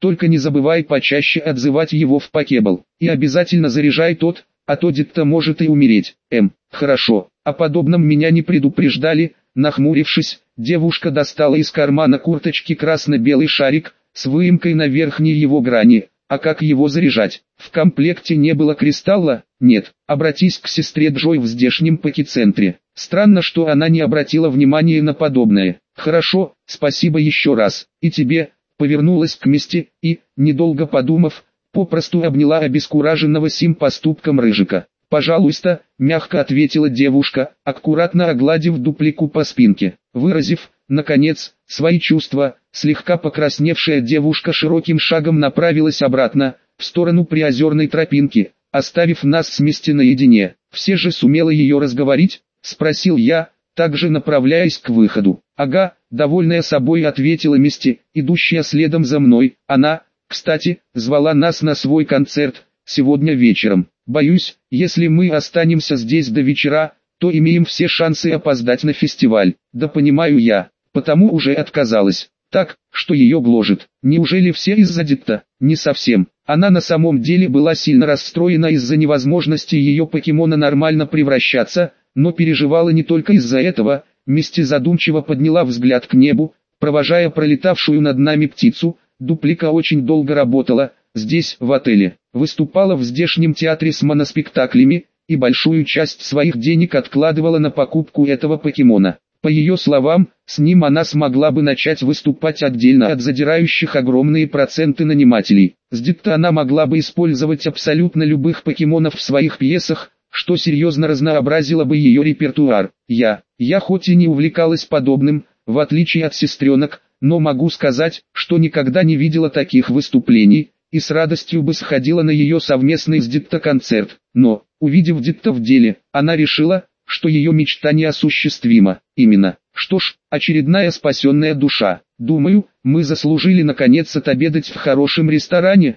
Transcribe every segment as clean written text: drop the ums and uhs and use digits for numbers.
только не забывай почаще отзывать его в покебл. И обязательно заряжай тот, а то дед-то может и умереть. Хорошо, о подобном меня не предупреждали. Нахмурившись, девушка достала из кармана курточки красно-белый шарик с выемкой на верхней его грани. А как его заряжать? В комплекте не было кристалла? Нет. Обратись к сестре Джой в здешнем пакицентре. Странно, что она не обратила внимания на подобное. Хорошо, спасибо еще раз. И тебе. Повернулась к Мисти и, недолго подумав, попросту обняла обескураженного сим поступком Рыжика. «Пожалуйста», — мягко ответила девушка, аккуратно огладив дуплику по спинке. Выразив, наконец, свои чувства, слегка покрасневшая девушка широким шагом направилась обратно, в сторону приозерной тропинки, оставив нас с Мисти наедине. «Все же сумела ее разговорить?» — спросил я, также направляясь к выходу. «Ага», — довольная собой ответила Мисти, идущая следом за мной. Она, кстати, звала нас на свой концерт, сегодня вечером. Боюсь, если мы останемся здесь до вечера, то имеем все шансы опоздать на фестиваль. Да понимаю я, потому уже отказалась. Так, что ее гложет. Неужели все из-за дитта? Не совсем. Она на самом деле была сильно расстроена из-за невозможности ее покемона нормально превращаться, но переживала не только из-за этого. Мисти задумчиво подняла взгляд к небу, провожая пролетавшую над нами птицу. Дуплика очень долго работала здесь, в отеле, выступала в здешнем театре с моноспектаклями, и большую часть своих денег откладывала на покупку этого покемона. По ее словам, с ним она смогла бы начать выступать отдельно от задирающих огромные проценты нанимателей. С дитта она могла бы использовать абсолютно любых покемонов в своих пьесах, что серьезно разнообразило бы ее репертуар. Я хоть и не увлекалась подобным, в отличие от сестренок, но могу сказать, что никогда не видела таких выступлений, и с радостью бы сходила на ее совместный с Дитта концерт. Но, увидев Дитта в деле, она решила, что ее мечта неосуществима. Именно. Что ж, очередная спасенная душа. Думаю, мы заслужили наконец отобедать в хорошем ресторане.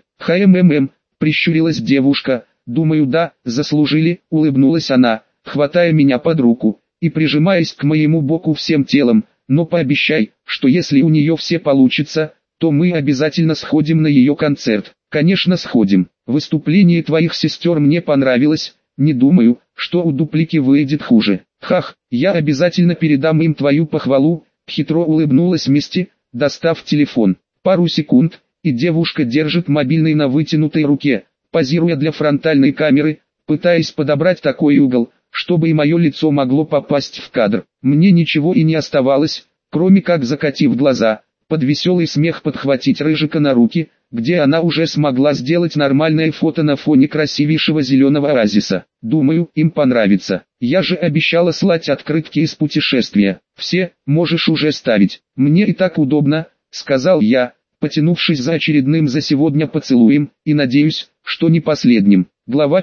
Прищурилась девушка. Думаю, да, заслужили, улыбнулась она, хватая меня под руку и прижимаясь к моему боку всем телом. Но пообещай, что если у нее все получится, то мы обязательно сходим на ее концерт. Конечно, сходим. Выступление твоих сестер мне понравилось, не думаю, что у Дуплики выйдет хуже. Хах, я обязательно передам им твою похвалу, хитро улыбнулась Мисти, достав телефон. Пару секунд, и девушка держит мобильный на вытянутой руке, позируя для фронтальной камеры, пытаясь подобрать такой угол, чтобы и мое лицо могло попасть в кадр. Мне ничего и не оставалось, кроме как, закатив глаза, под веселый смех подхватить Рыжика на руки, где она уже смогла сделать нормальное фото на фоне красивейшего зеленого оазиса. Думаю, им понравится. Я же обещала слать открытки из путешествия. Все, можешь уже ставить. Мне и так удобно, сказал я, потянувшись за очередным за сегодня поцелуем, и надеюсь, что не последним. Глава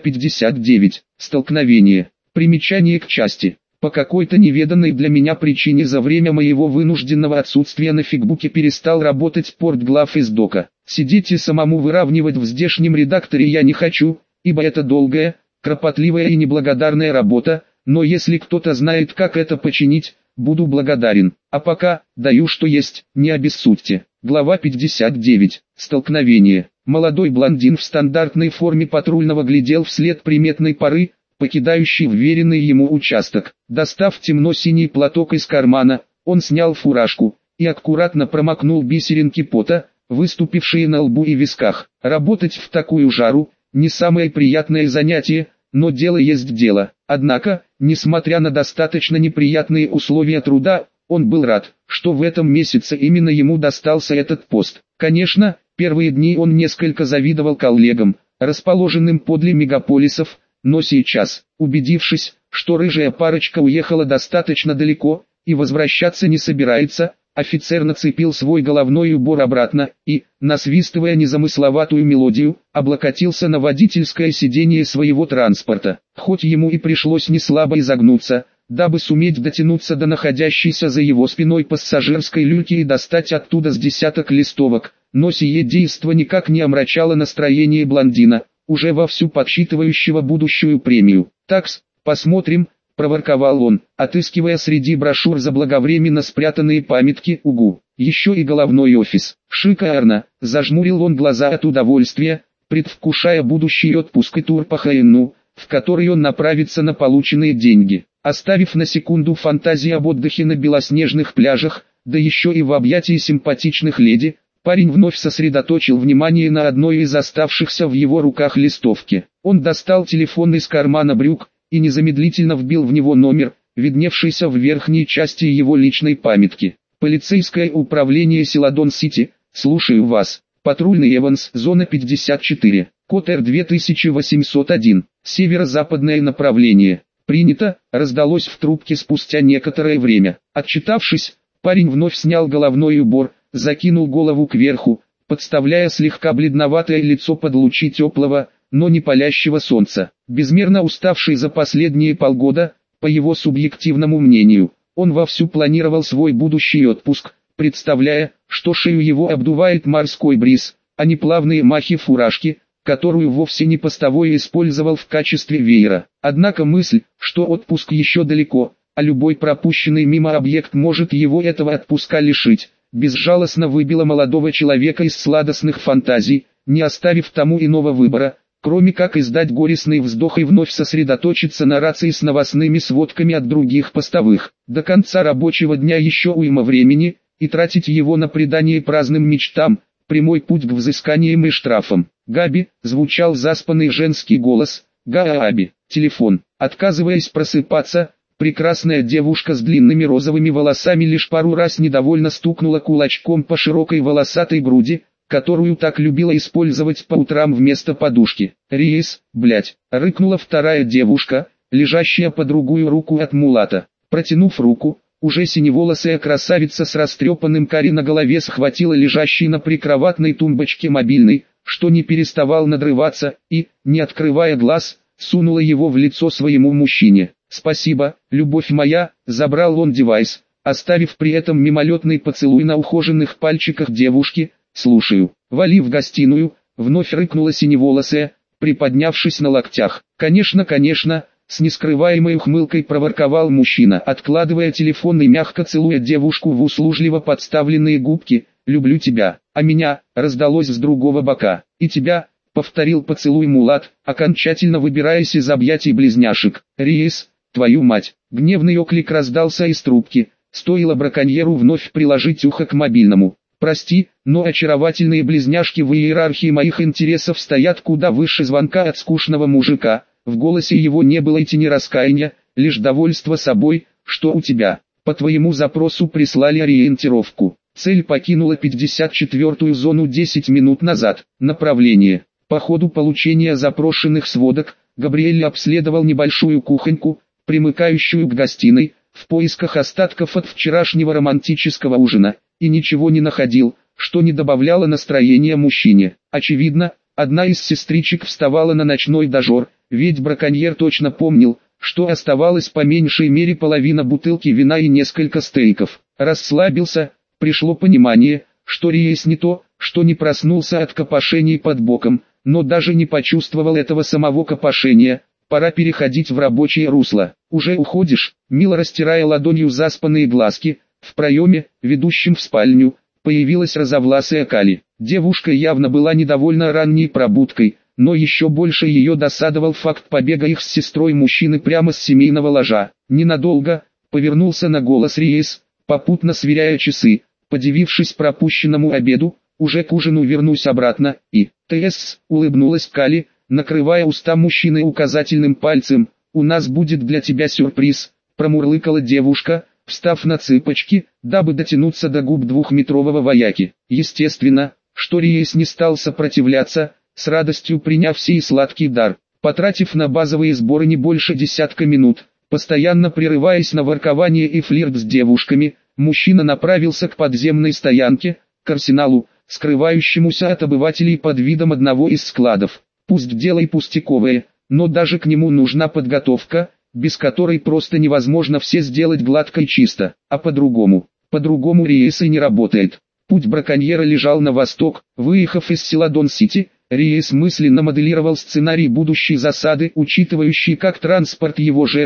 59. Столкновение. Примечание к части. По какой-то неведанной для меня причине за время моего вынужденного отсутствия на фигбуке перестал работать портглав из дока. Сидеть и самому выравнивать в здешнем редакторе я не хочу, ибо это долгая, кропотливая и неблагодарная работа, но если кто-то знает, как это починить, буду благодарен. А пока, даю что есть, не обессудьте. Глава 59. Столкновение. Молодой блондин в стандартной форме патрульного глядел вслед приметной поры, покидающий вверенный ему участок. Достав темно-синий платок из кармана, он снял фуражку и аккуратно промокнул бисеринки пота, выступившие на лбу и висках. Работать в такую жару – не самое приятное занятие, но дело есть дело. Однако, несмотря на достаточно неприятные условия труда, он был рад, что в этом месяце именно ему достался этот пост. Конечно, первые дни он несколько завидовал коллегам, расположенным подле мегаполисов, но сейчас, убедившись, что рыжая парочка уехала достаточно далеко и возвращаться не собирается, офицер нацепил свой головной убор обратно и, насвистывая незамысловатую мелодию, облокотился на водительское сиденье своего транспорта. Хоть ему и пришлось неслабо изогнуться, дабы суметь дотянуться до находящейся за его спиной пассажирской люльки и достать оттуда с десяток листовок, но сие действо никак не омрачало настроение блондина, уже вовсю подсчитывающего будущую премию. «Такс, посмотрим», — проворковал он, отыскивая среди брошюр заблаговременно спрятанные памятки. «Угу». еще и головной офис. Шикарно, зажмурил он глаза от удовольствия, предвкушая будущий отпуск и тур по Хайну, в который он направится на полученные деньги. Оставив на секунду фантазии об отдыхе на белоснежных пляжах, да еще и в объятии симпатичных леди, парень вновь сосредоточил внимание на одной из оставшихся в его руках листовки. Он достал телефон из кармана брюк и незамедлительно вбил в него номер, видневшийся в верхней части его личной памятки. Полицейское управление Селадон-Сити, слушаю вас. Патрульный Эванс, зона 54, код R2801, северо-западное направление. Принято, раздалось в трубке спустя некоторое время. Отчитавшись, парень вновь снял головной убор, закинул голову кверху, подставляя слегка бледноватое лицо под лучи теплого, но не палящего солнца. Безмерно уставший за последние полгода, по его субъективному мнению, он вовсю планировал свой будущий отпуск, представляя, что шею его обдувает морской бриз, а не плавные махи фуражки, которую вовсе не постовой использовал в качестве веера. Однако мысль, что отпуск еще далеко, а любой пропущенный мимо объект может его этого отпуска лишить, безжалостно выбила молодого человека из сладостных фантазий, не оставив тому иного выбора, кроме как издать горестный вздох и вновь сосредоточиться на рации с новостными сводками от других постовых. До конца рабочего дня еще уйма времени, и тратить его на предание праздным мечтам – прямой путь к взысканиям и штрафам. «Габи», звучал заспанный женский голос, «Габи». Телефон. Отказываясь просыпаться, прекрасная девушка с длинными розовыми волосами лишь пару раз недовольно стукнула кулачком по широкой волосатой груди, которую так любила использовать по утрам вместо подушки. «Рейс, блять», рыкнула вторая девушка, лежащая по другую руку от мулата. Протянув руку, уже синеволосая красавица с растрепанным каре на голове схватила лежащий на прикроватной тумбочке мобильный, что не переставал надрываться, и, не открывая глаз, сунула его в лицо своему мужчине. «Спасибо, любовь моя», забрал он девайс, оставив при этом мимолетный поцелуй на ухоженных пальчиках девушки. «Слушаю, вали в гостиную», вновь рыкнула синеволосая, приподнявшись на локтях. «Конечно, конечно», с нескрываемой ухмылкой проворковал мужчина, откладывая телефон и мягко целуя девушку в услужливо подставленные губки. «Люблю тебя, а меня», раздалось с другого бока. «И тебя», повторил поцелуй мулат, окончательно выбираясь из объятий близняшек. «Рейс, твою мать», гневный оклик раздался из трубки, стоило браконьеру вновь приложить ухо к мобильному. «Прости, но очаровательные близняшки в иерархии моих интересов стоят куда выше звонка от скучного мужика». В голосе его не было и тени раскаяния, лишь довольство собой. «Что у тебя? По твоему запросу прислали ориентировку. Цель покинула 54-ю зону 10 минут назад. Направление». По ходу получения запрошенных сводок, Габриэль обследовал небольшую кухоньку, примыкающую к гостиной, в поисках остатков от вчерашнего романтического ужина, и ничего не находил, что не добавляло настроения мужчине. Очевидно, одна из сестричек вставала на ночной дозор, ведь браконьер точно помнил, что оставалось по меньшей мере половина бутылки вина и несколько стейков. Расслабился, пришло понимание, что Рейс не то, что не проснулся от копошений под боком, но даже не почувствовал этого самого копошения. Пора переходить в рабочее русло. «Уже уходишь?» Мило растирая ладонью заспанные глазки, в проеме, ведущем в спальню, появилась розовласая Кали. Девушка явно была недовольна ранней пробудкой, но еще больше ее досадовал факт побега их с сестрой мужчины прямо с семейного ложа. Ненадолго, повернулся на голос Рейс, попутно сверяя часы, подивившись пропущенному обеду, уже к ужину вернусь обратно, и, т.с. улыбнулась Кали, накрывая уста мужчины указательным пальцем. «У нас будет для тебя сюрприз», промурлыкала девушка, встав на цыпочки, дабы дотянуться до губ двухметрового вояки. Естественно, что Рейс не стал сопротивляться, с радостью приняв сей сладкий дар. Потратив на базовые сборы не больше десятка минут, постоянно прерываясь на воркование и флирт с девушками, мужчина направился к подземной стоянке, к арсеналу, скрывающемуся от обывателей под видом одного из складов. Пусть дело и пустяковое, но даже к нему нужна подготовка, без которой просто невозможно все сделать гладко и чисто, а по-другому Рейс и не работает. Путь браконьера лежал на восток. Выехав из Селадон-Сити, Рейс мысленно моделировал сценарий будущей засады, учитывающий как транспорт его жертвы,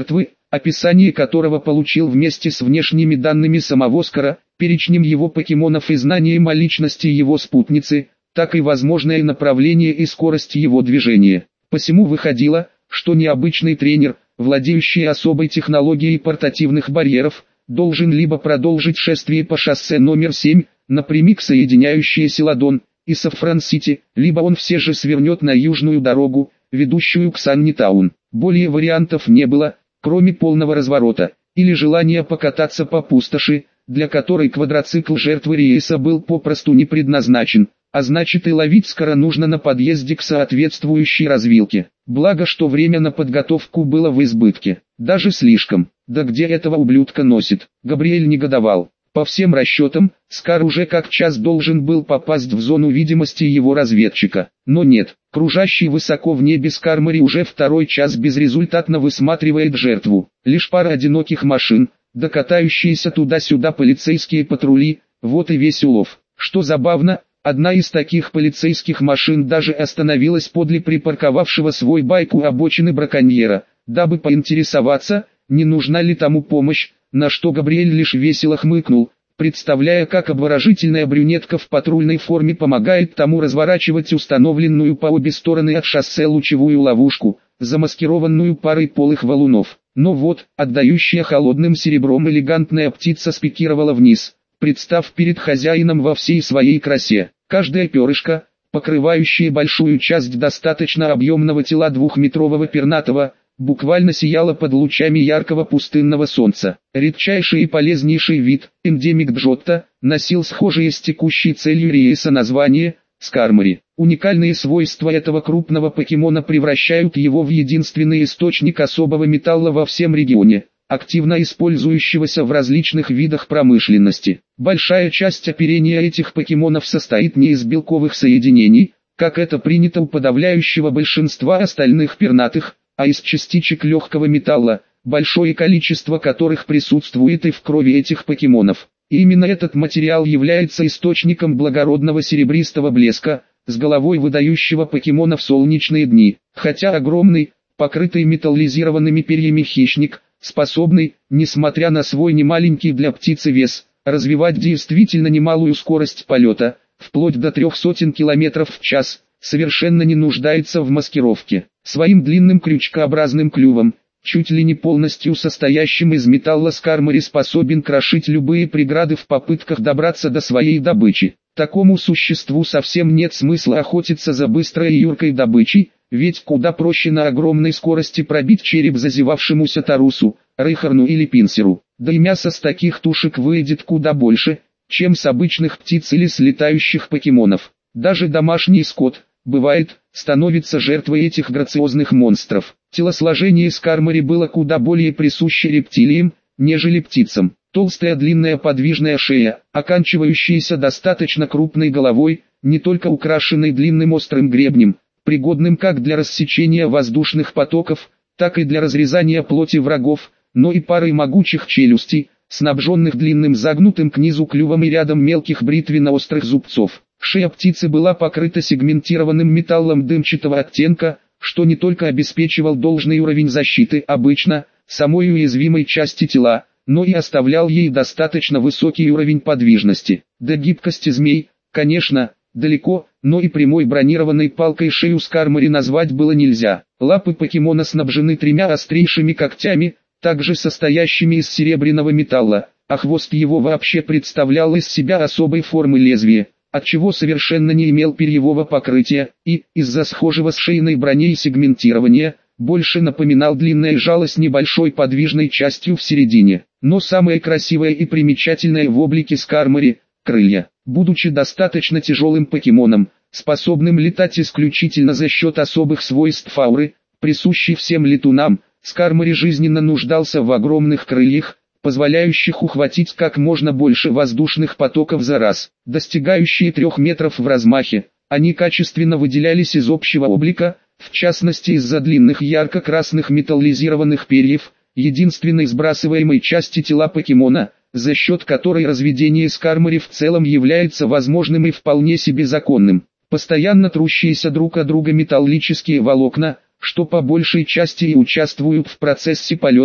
описание которого получил вместе с внешними данными самого Скара, перечнем его покемонов и знанием о личности его спутницы, так и возможное направление и скорость его движения. Посему выходило, что необычный тренер, владеющий особой технологией портативных барьеров, должен либо продолжить шествие по шоссе номер 7, напрямик соединяющее Селадон и Сафран-Сити, либо он все же свернет на южную дорогу, ведущую к Саннитаун. Более вариантов не было, кроме полного разворота, или желания покататься по пустоши, для которой квадроцикл жертвы рейса был попросту не предназначен, а значит и ловить Скара нужно на подъезде к соответствующей развилке. Благо, что время на подготовку было в избытке, даже слишком. Да где этого ублюдка носит? Габриэль негодовал. По всем расчетам, Скар уже как час должен был попасть в зону видимости его разведчика. Но нет, кружащий высоко в небе Скармори уже второй час безрезультатно высматривает жертву. Лишь пара одиноких машин, да катающиеся туда-сюда полицейские патрули, вот и весь улов. Что забавно, одна из таких полицейских машин даже остановилась подле припарковавшего свой байк у обочины браконьера, дабы поинтересоваться, не нужна ли тому помощь, на что Габриэль лишь весело хмыкнул, представляя, как обворожительная брюнетка в патрульной форме помогает тому разворачивать установленную по обе стороны от шоссе лучевую ловушку, замаскированную парой полых валунов. Но вот, отдающая холодным серебром элегантная птица спикировала вниз, представ перед хозяином во всей своей красе. Каждая перышко, покрывающая большую часть достаточно объемного тела двухметрового пернатого, буквально сияла под лучами яркого пустынного солнца. Редчайший и полезнейший вид, эндемик Джотто, носил схожее с текущей целью рейса название Скармори. Уникальные свойства этого крупного покемона превращают его в единственный источник особого металла во всем регионе, активно использующегося в различных видах промышленности. Большая часть оперения этих покемонов состоит не из белковых соединений, как это принято у подавляющего большинства остальных пернатых, а из частичек легкого металла, большое количество которых присутствует и в крови этих покемонов. И именно этот материал является источником благородного серебристого блеска, с головой выдающего покемона в солнечные дни. Хотя огромный, покрытый металлизированными перьями хищник, способный, несмотря на свой немаленький для птицы вес, развивать действительно немалую скорость полета, вплоть до 300 км в час, совершенно не нуждается в маскировке. Своим длинным крючкообразным клювом, чуть ли не полностью состоящим из металла, Скармори способен крошить любые преграды в попытках добраться до своей добычи. Такому существу совсем нет смысла охотиться за быстрой и юркой добычей, ведь куда проще на огромной скорости пробить череп зазевавшемуся тарусу, рыхарну или пинсеру. Да и мясо с таких тушек выйдет куда больше, чем с обычных птиц или с летающих покемонов. Даже домашний скот, бывает, становится жертвой этих грациозных монстров. Телосложение Скармори было куда более присуще рептилиям, нежели птицам. Толстая длинная подвижная шея, оканчивающаяся достаточно крупной головой, не только украшенной длинным острым гребнем, пригодным как для рассечения воздушных потоков, так и для разрезания плоти врагов, но и парой могучих челюстей, снабженных длинным загнутым к низу клювом и рядом мелких бритвенно-острых зубцов. Шея птицы была покрыта сегментированным металлом дымчатого оттенка, что не только обеспечивал должный уровень защиты обычно, самой уязвимой части тела, но и оставлял ей достаточно высокий уровень подвижности. До гибкости змей, конечно, далеко, но и прямой бронированной палкой шею Скармори назвать было нельзя. Лапы покемона снабжены тремя острейшими когтями, также состоящими из серебряного металла, а хвост его вообще представлял из себя особой формы лезвия, отчего совершенно не имел перьевого покрытия, и, из-за схожего с шейной броней сегментирования, больше напоминал длинное жало с небольшой подвижной частью в середине. Но самое красивое и примечательное в облике Скармори – крылья. Будучи достаточно тяжелым покемоном, способным летать исключительно за счет особых свойств ауры, присущей всем летунам, Скармори жизненно нуждался в огромных крыльях, позволяющих ухватить как можно больше воздушных потоков за раз. Достигающие 3 метров в размахе, они качественно выделялись из общего облика, в частности из-за длинных ярко-красных металлизированных перьев, единственной сбрасываемой части тела покемона, за счет которой разведение Скармори в целом является возможным и вполне себе законным. Постоянно трущиеся друг о друга металлические волокна, что по большей части и участвуют в процессе полета,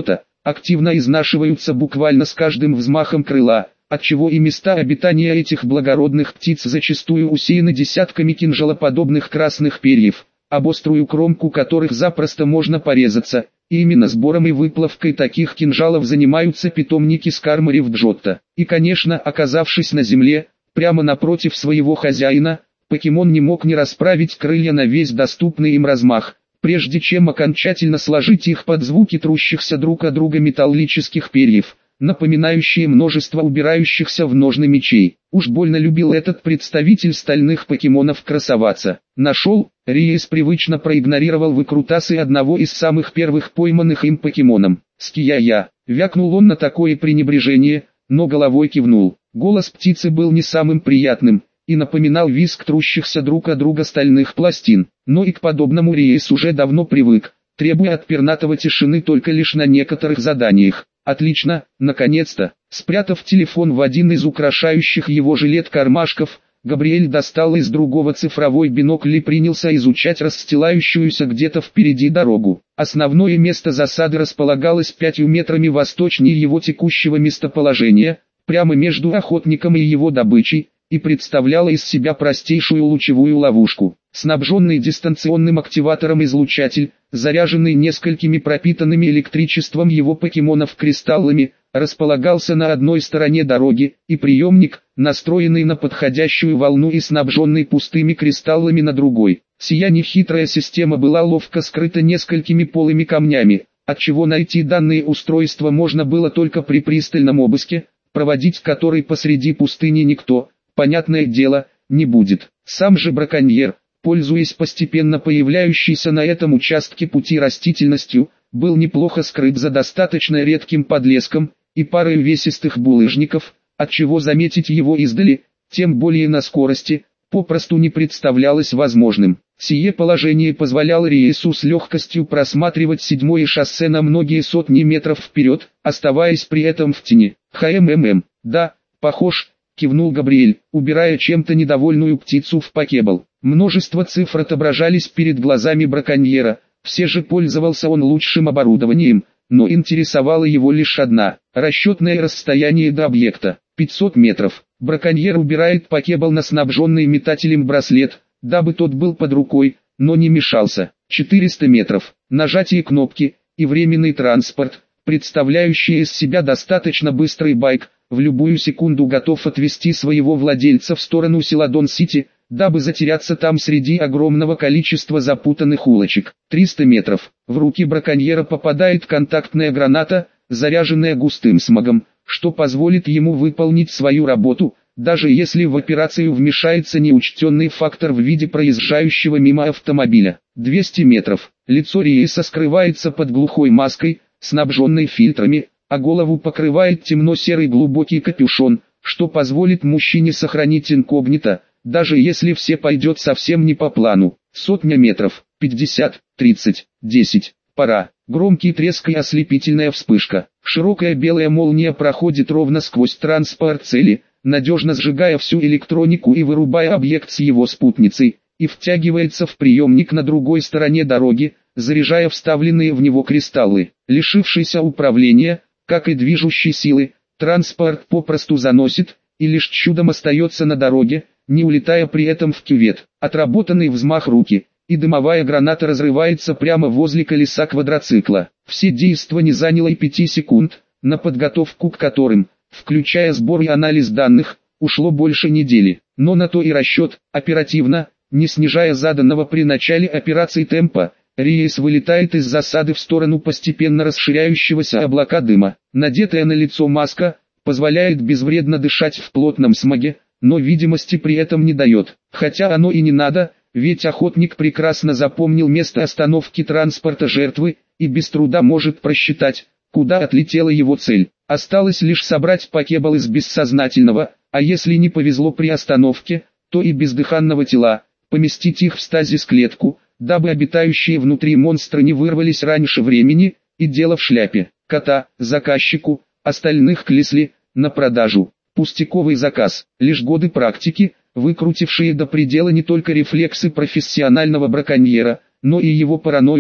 активно изнашиваются буквально с каждым взмахом крыла, отчего и места обитания этих благородных птиц зачастую усеяны десятками кинжалоподобных красных перьев, об острую кромку которых запросто можно порезаться. И именно сбором и выплавкой таких кинжалов занимаются питомники Скармори в Джотто. И конечно, оказавшись на земле, прямо напротив своего хозяина, покемон не мог не расправить крылья на весь доступный им размах, прежде чем окончательно сложить их под звуки трущихся друг о друга металлических перьев, напоминающие множество убирающихся в ножны мечей. Уж больно любил этот представитель стальных покемонов красоваться. Нашел, Риес привычно проигнорировал выкрутасы одного из самых первых пойманных им покемоном. «Ския-я», вякнул он на такое пренебрежение, но головой кивнул. Голос птицы был не самым приятным и напоминал визг трущихся друг о друга стальных пластин. Но и к подобному Риес уже давно привык, требуя от пернатого тишины только лишь на некоторых заданиях. Отлично, наконец-то, спрятав телефон в один из украшающих его жилет кармашков, Габриэль достал из другого цифровой бинокль и принялся изучать расстилающуюся где-то впереди дорогу. Основное место засады располагалось 5 метрами восточнее его текущего местоположения, прямо между охотником и его добычей, и представляло из себя простейшую лучевую ловушку. Снабженный дистанционным активатором излучатель, заряженный несколькими пропитанными электричеством его покемонов кристаллами, располагался на одной стороне дороги, и приемник, настроенный на подходящую волну и снабженный пустыми кристаллами на другой. Сия нехитрая система была ловко скрыта несколькими полыми камнями, отчего найти данные устройства можно было только при пристальном обыске, проводить который посреди пустыни никто, понятное дело, не будет. Сам же браконьер, пользуясь постепенно появляющейся на этом участке пути растительностью, был неплохо скрыт за достаточно редким подлеском и парой увесистых булыжников, отчего заметить его издали, тем более на скорости, попросту не представлялось возможным. Сие положение позволяло Риесу с легкостью просматривать 7-е шоссе на многие сотни метров вперед, оставаясь при этом в тени. Да, похож, кивнул Габриэль, убирая чем-то недовольную птицу в покебл. Множество цифр отображались перед глазами браконьера, все же пользовался он лучшим оборудованием, но интересовала его лишь одна – расчетное расстояние до объекта – 500 метров. Браконьер убирает покебл на снабженный метателем браслет, дабы тот был под рукой, но не мешался. 400 метров, нажатие кнопки и временный транспорт, представляющий из себя достаточно быстрый байк, в любую секунду готов отвезти своего владельца в сторону Силадон-Сити, дабы затеряться там среди огромного количества запутанных улочек. 300 метров. В руки браконьера попадает контактная граната, заряженная густым смогом, что позволит ему выполнить свою работу, даже если в операцию вмешается неучтенный фактор в виде проезжающего мимо автомобиля. 200 метров. Лицо Риеса скрывается под глухой маской, снабженной фильтрами, а голову покрывает темно-серый глубокий капюшон, что позволит мужчине сохранить инкогнито, даже если все пойдет совсем не по плану. 100 метров, 50, 30, 10, пора. Громкий треск и ослепительная вспышка. Широкая белая молния проходит ровно сквозь транспорт цели, надежно сжигая всю электронику и вырубая объект с его спутницей, и втягивается в приемник на другой стороне дороги, заряжая вставленные в него кристаллы. Лишившийся управления, как и движущей силы, транспорт попросту заносит, и лишь чудом остается на дороге, не улетая при этом в кювет. Отработанный взмах руки, и дымовая граната разрывается прямо возле колеса квадроцикла. Все действо не заняло и 5 секунд, на подготовку к которым, включая сбор и анализ данных, ушло больше недели. Но на то и расчет, оперативно, не снижая заданного при начале операции темпа, Риес вылетает из засады в сторону постепенно расширяющегося облака дыма. Надетая на лицо маска, позволяет безвредно дышать в плотном смоге, но видимости при этом не дает. Хотя оно и не надо, ведь охотник прекрасно запомнил место остановки транспорта жертвы, и без труда может просчитать, куда отлетела его цель. Осталось лишь собрать покебл из бессознательного, а если не повезло при остановке, то и бездыханного тела, поместить их в стазис-клетку, дабы обитающие внутри монстры не вырвались раньше времени, и дело в шляпе. Кота, заказчику, остальных клесли, на продажу. Пустяковый заказ, лишь годы практики, выкрутившие до предела не только рефлексы профессионального браконьера, но и его паранойю,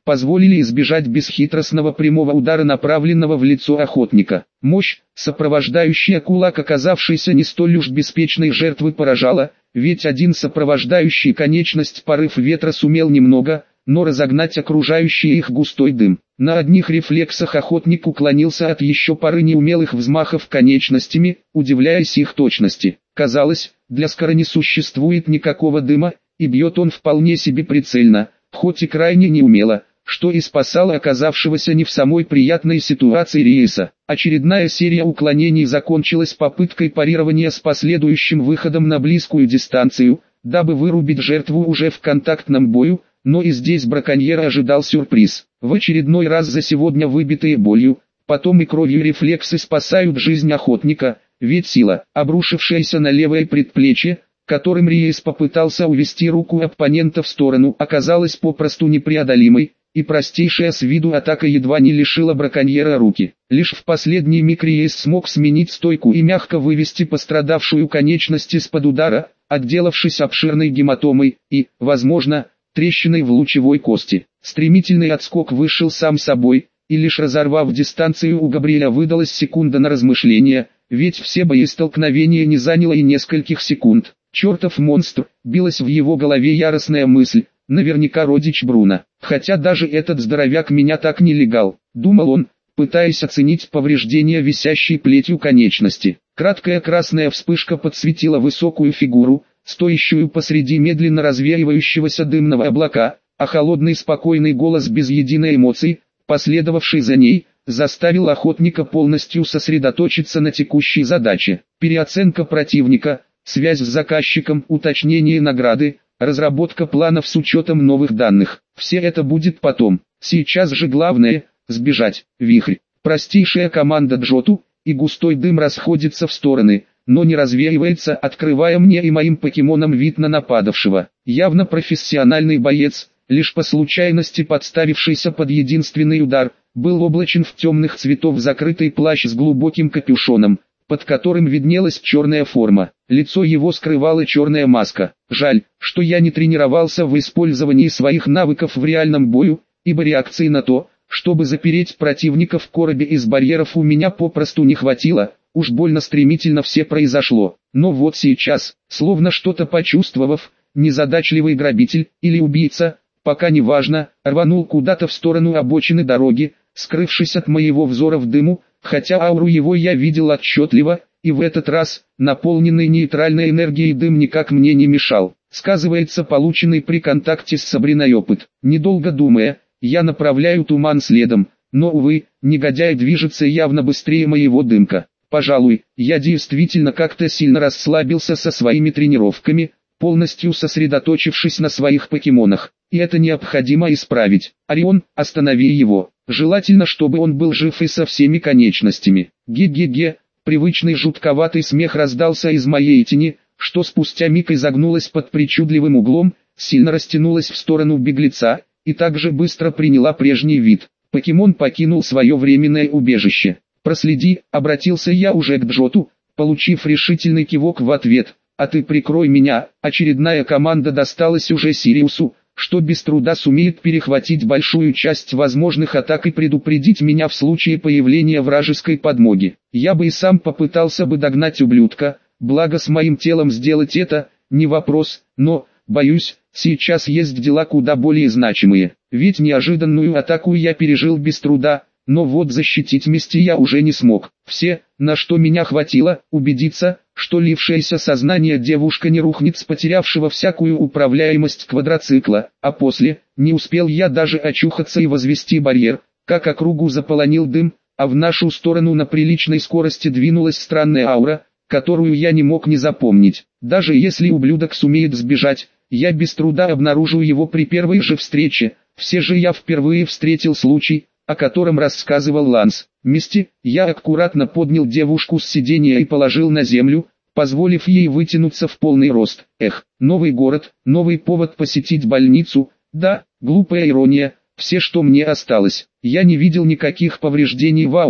позволили избежать бесхитростного прямого удара, направленного в лицо охотника. Мощь, сопровождающая кулак оказавшейся не столь уж беспечной жертвы, поражала, ведь один сопровождающий конечность порыв ветра сумел немного, но разогнать окружающий их густой дым. На одних рефлексах охотник уклонился от еще пары неумелых взмахов конечностями, удивляясь их точности. Казалось, для Скара не существует никакого дыма, и бьет он вполне себе прицельно, хоть и крайне неумело, что и спасало оказавшегося не в самой приятной ситуации Риеса. Очередная серия уклонений закончилась попыткой парирования с последующим выходом на близкую дистанцию, дабы вырубить жертву уже в контактном бою, но и здесь браконьера ожидал сюрприз. В очередной раз за сегодня выбитые болью, потом и кровью рефлексы спасают жизнь охотника, ведь сила, обрушившаяся на левое предплечье, которым Риес попытался увести руку оппонента в сторону, оказалась попросту непреодолимой, и простейшая с виду атака едва не лишила браконьера руки. Лишь в последний миг Риес смог сменить стойку и мягко вывести пострадавшую конечность из-под удара, отделавшись обширной гематомой и, возможно, трещиной в лучевой кости. Стремительный отскок вышел сам собой, и лишь разорвав дистанцию, у Габриэля выдалась секунда на размышление, ведь все боестолкновения не заняло и нескольких секунд. «Чертов монстр!» — билась в его голове яростная мысль, наверняка родич Бруно. Хотя даже этот здоровяк меня так не легал, думал он, пытаясь оценить повреждения висящей плетью конечности. Краткая красная вспышка подсветила высокую фигуру, стоящую посреди медленно развеивающегося дымного облака, а холодный спокойный голос без единой эмоции, последовавший за ней, заставил охотника полностью сосредоточиться на текущей задаче. Переоценка противника, связь с заказчиком, уточнение награды, разработка планов с учетом новых данных. Все это будет потом. Сейчас же главное – сбежать. Вихрь. Простейшая команда Джоту, и густой дым расходится в стороны, но не развеивается, открывая мне и моим покемонам вид на нападавшего. Явно профессиональный боец, лишь по случайности подставившийся под единственный удар, был облачен в темных цветов закрытый плащ с глубоким капюшоном, под которым виднелась черная форма. Лицо его скрывала черная маска. Жаль, что я не тренировался в использовании своих навыков в реальном бою, ибо реакции на то, чтобы запереть противника в коробе из барьеров, у меня попросту не хватило, уж больно стремительно все произошло. Но вот сейчас, словно что-то почувствовав, незадачливый грабитель или убийца, пока не важно, рванул куда-то в сторону обочины дороги, скрывшись от моего взора в дыму, хотя ауру его я видел отчетливо, и в этот раз, наполненный нейтральной энергией дым никак мне не мешал. Сказывается полученный при контакте с Сабриной опыт. Недолго думая, я направляю туман следом, но, увы, негодяй движется явно быстрее моего дымка. Пожалуй, я действительно как-то сильно расслабился со своими тренировками, полностью сосредоточившись на своих покемонах, и это необходимо исправить. Орион, останови его. Желательно, чтобы он был жив и со всеми конечностями. Ге-ге-ге, привычный жутковатый смех раздался из моей тени, что спустя миг изогнулась под причудливым углом, сильно растянулась в сторону беглеца, и также быстро приняла прежний вид. Покемон покинул свое временное убежище. «Проследи», — обратился я уже к Джоту, получив решительный кивок в ответ. «А ты прикрой меня». Очередная команда досталась уже Сириусу, что без труда сумеет перехватить большую часть возможных атак и предупредить меня в случае появления вражеской подмоги. Я бы и сам попытался бы догнать ублюдка, благо с моим телом сделать это не вопрос, но, боюсь, сейчас есть дела куда более значимые. Ведь неожиданную атаку я пережил без труда, но вот защитить Мисти я уже не смог. Все, на что меня хватило, убедиться, что лившееся сознание девушка не рухнет с потерявшего всякую управляемость квадроцикла, а после, не успел я даже очухаться и возвести барьер, как округу заполонил дым, а в нашу сторону на приличной скорости двинулась странная аура, которую я не мог не запомнить. Даже если ублюдок сумеет сбежать, я без труда обнаружу его при первой же встрече. Все же я впервые встретил случай, о котором рассказывал Ланс. Мисти, я аккуратно поднял девушку с сиденья и положил на землю, позволив ей вытянуться в полный рост. Эх, новый город, новый повод посетить больницу. Да, глупая ирония, все, что мне осталось. Я не видел никаких повреждений в ауре,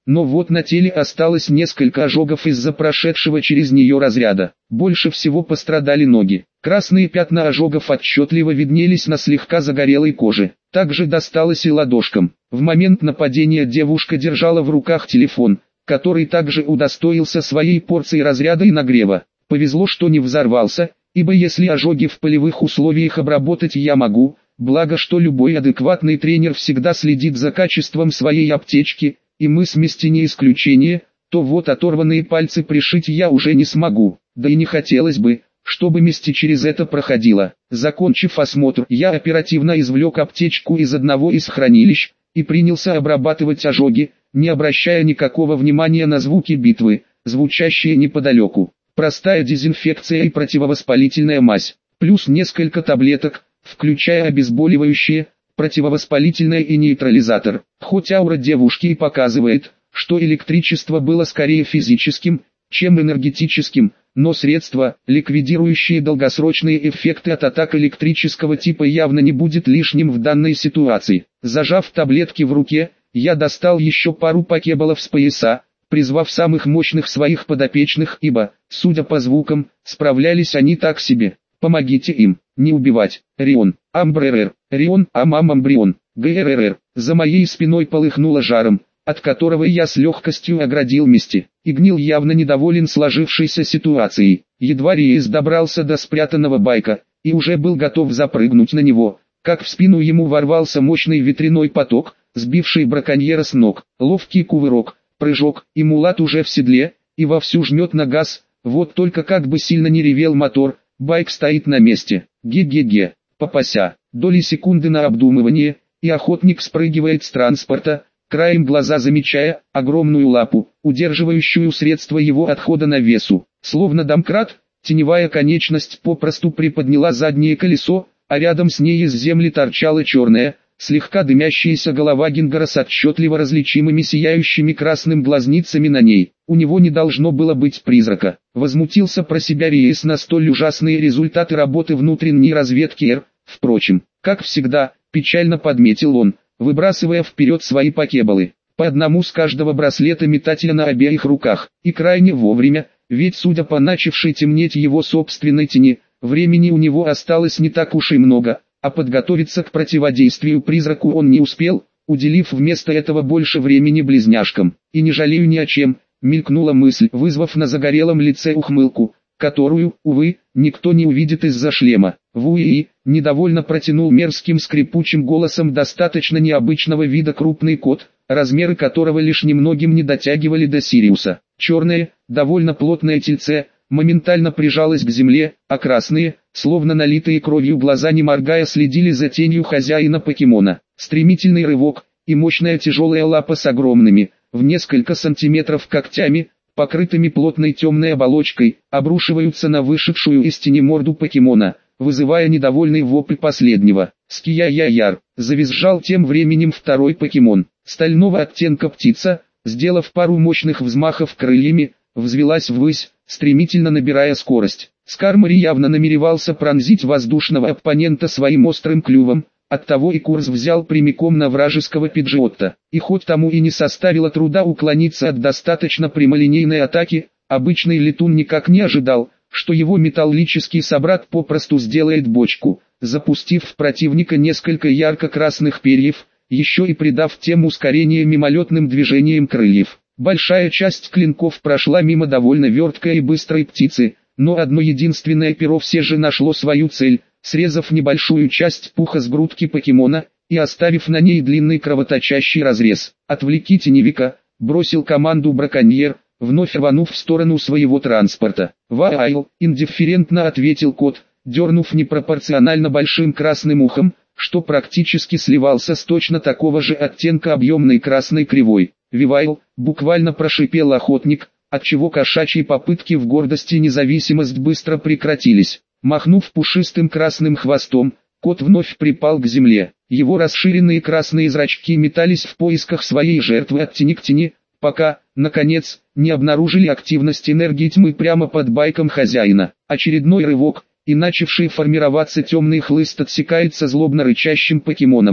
но вот на теле осталось несколько ожогов из-за прошедшего через нее разряда. Больше всего пострадали ноги. Красные пятна ожогов отчетливо виднелись на слегка загорелой коже. Также досталось и ладошкам. В момент нападения девушка держала в руках телефон, который также удостоился своей порции разряда и нагрева. Повезло, что не взорвался, ибо если ожоги в полевых условиях обработать я могу, благо что любой адекватный тренер всегда следит за качеством своей аптечки, и мы с Мисти не исключение, то вот оторванные пальцы пришить я уже не смогу, да и не хотелось бы, чтобы Мисти через это проходила. Закончив осмотр, я оперативно извлек аптечку из одного из хранилищ, и принялся обрабатывать ожоги, не обращая никакого внимания на звуки битвы, звучащие неподалеку. Простая дезинфекция и противовоспалительная мазь, плюс несколько таблеток, включая обезболивающие, противовоспалительное и нейтрализатор. Хоть аура девушки и показывает, что электричество было скорее физическим, чем энергетическим, но средства, ликвидирующие долгосрочные эффекты от атак электрического типа, явно не будет лишним в данной ситуации. Зажав таблетки в руке, я достал еще пару покеболов с пояса, призвав самых мощных своих подопечных, ибо, судя по звукам, справлялись они так себе. Помогите им, не убивать. Рион, Амбререр, Рион, Амбрион, ГРРР. За моей спиной полыхнуло жаром, от которого я с легкостью оградил Мисти. Игнил явно недоволен сложившейся ситуацией. Едва Риес добрался до спрятанного байка, и уже был готов запрыгнуть на него, как в спину ему ворвался мощный ветряной поток, сбивший браконьера с ног. Ловкий кувырок, прыжок, и Мулат уже в седле, и вовсю жмет на газ. Вот только как бы сильно не ревел мотор, байк стоит на месте. Ге-ге-ге, попася. Доли секунды на обдумывание, и охотник спрыгивает с транспорта, краем глаза замечая огромную лапу, удерживающую средство его отхода на весу. Словно домкрат, теневая конечность попросту приподняла заднее колесо, а рядом с ней из земли торчала черная, слегка дымящаяся голова Гингера с отчетливо различимыми сияющими красным глазницами на ней. У него не должно было быть призрака. Возмутился про себя Риес на столь ужасные результаты работы внутренней разведки Р. Впрочем, как всегда, печально подметил он, выбрасывая вперед свои покеболы. По одному с каждого браслета метателя на обеих руках. И крайне вовремя, ведь судя по начавшей темнеть его собственной тени, времени у него осталось не так уж и много, а подготовиться к противодействию призраку он не успел, уделив вместо этого больше времени близняшкам. И не жалею ни о чем, мелькнула мысль, вызвав на загорелом лице ухмылку, которую, увы, никто не увидит из-за шлема. Вуи, недовольно протянул мерзким скрипучим голосом достаточно необычного вида крупный кот, размеры которого лишь немногим не дотягивали до Сириуса. Черное, довольно плотное тельце, моментально прижалось к земле, а красные, словно налитые кровью глаза не моргая следили за тенью хозяина покемона. Стремительный рывок, и мощная тяжелая лапа с огромными, в несколько сантиметров когтями, покрытыми плотной темной оболочкой, обрушиваются на вышедшую из тени морду покемона, вызывая недовольный вопль последнего. Ския-я-яр, завизжал тем временем второй покемон. Стального оттенка птица, сделав пару мощных взмахов крыльями, взвелась ввысь, стремительно набирая скорость. Скармари явно намеревался пронзить воздушного оппонента своим острым клювом, оттого и курс взял прямиком на вражеского пиджиотта. И хоть тому и не составило труда уклониться от достаточно прямолинейной атаки, обычный летун никак не ожидал, что его металлический собрат попросту сделает бочку, запустив в противника несколько ярко-красных перьев, еще и придав тем ускорение мимолетным движением крыльев. Большая часть клинков прошла мимо довольно верткой и быстрой птицы, но одно единственное перо все же нашло свою цель, срезав небольшую часть пуха с грудки покемона и оставив на ней длинный кровоточащий разрез. «Отвлеки теневика», бросил команду браконьер, вновь рванув в сторону своего транспорта. «Вайл», индифферентно ответил кот, дернув непропорционально большим красным ухом, что практически сливался с точно такого же оттенка объемной красной кривой. «Вивайл», буквально прошипел охотник, отчего кошачьи попытки в гордости и независимость быстро прекратились. Махнув пушистым красным хвостом, кот вновь припал к земле. Его расширенные красные зрачки метались в поисках своей жертвы от тени к тени, пока, наконец, не обнаружили активность энергии тьмы прямо под байком хозяина. Очередной рывок, и начавший формироваться темный хлыст отсекается злобно рычащим покемоном,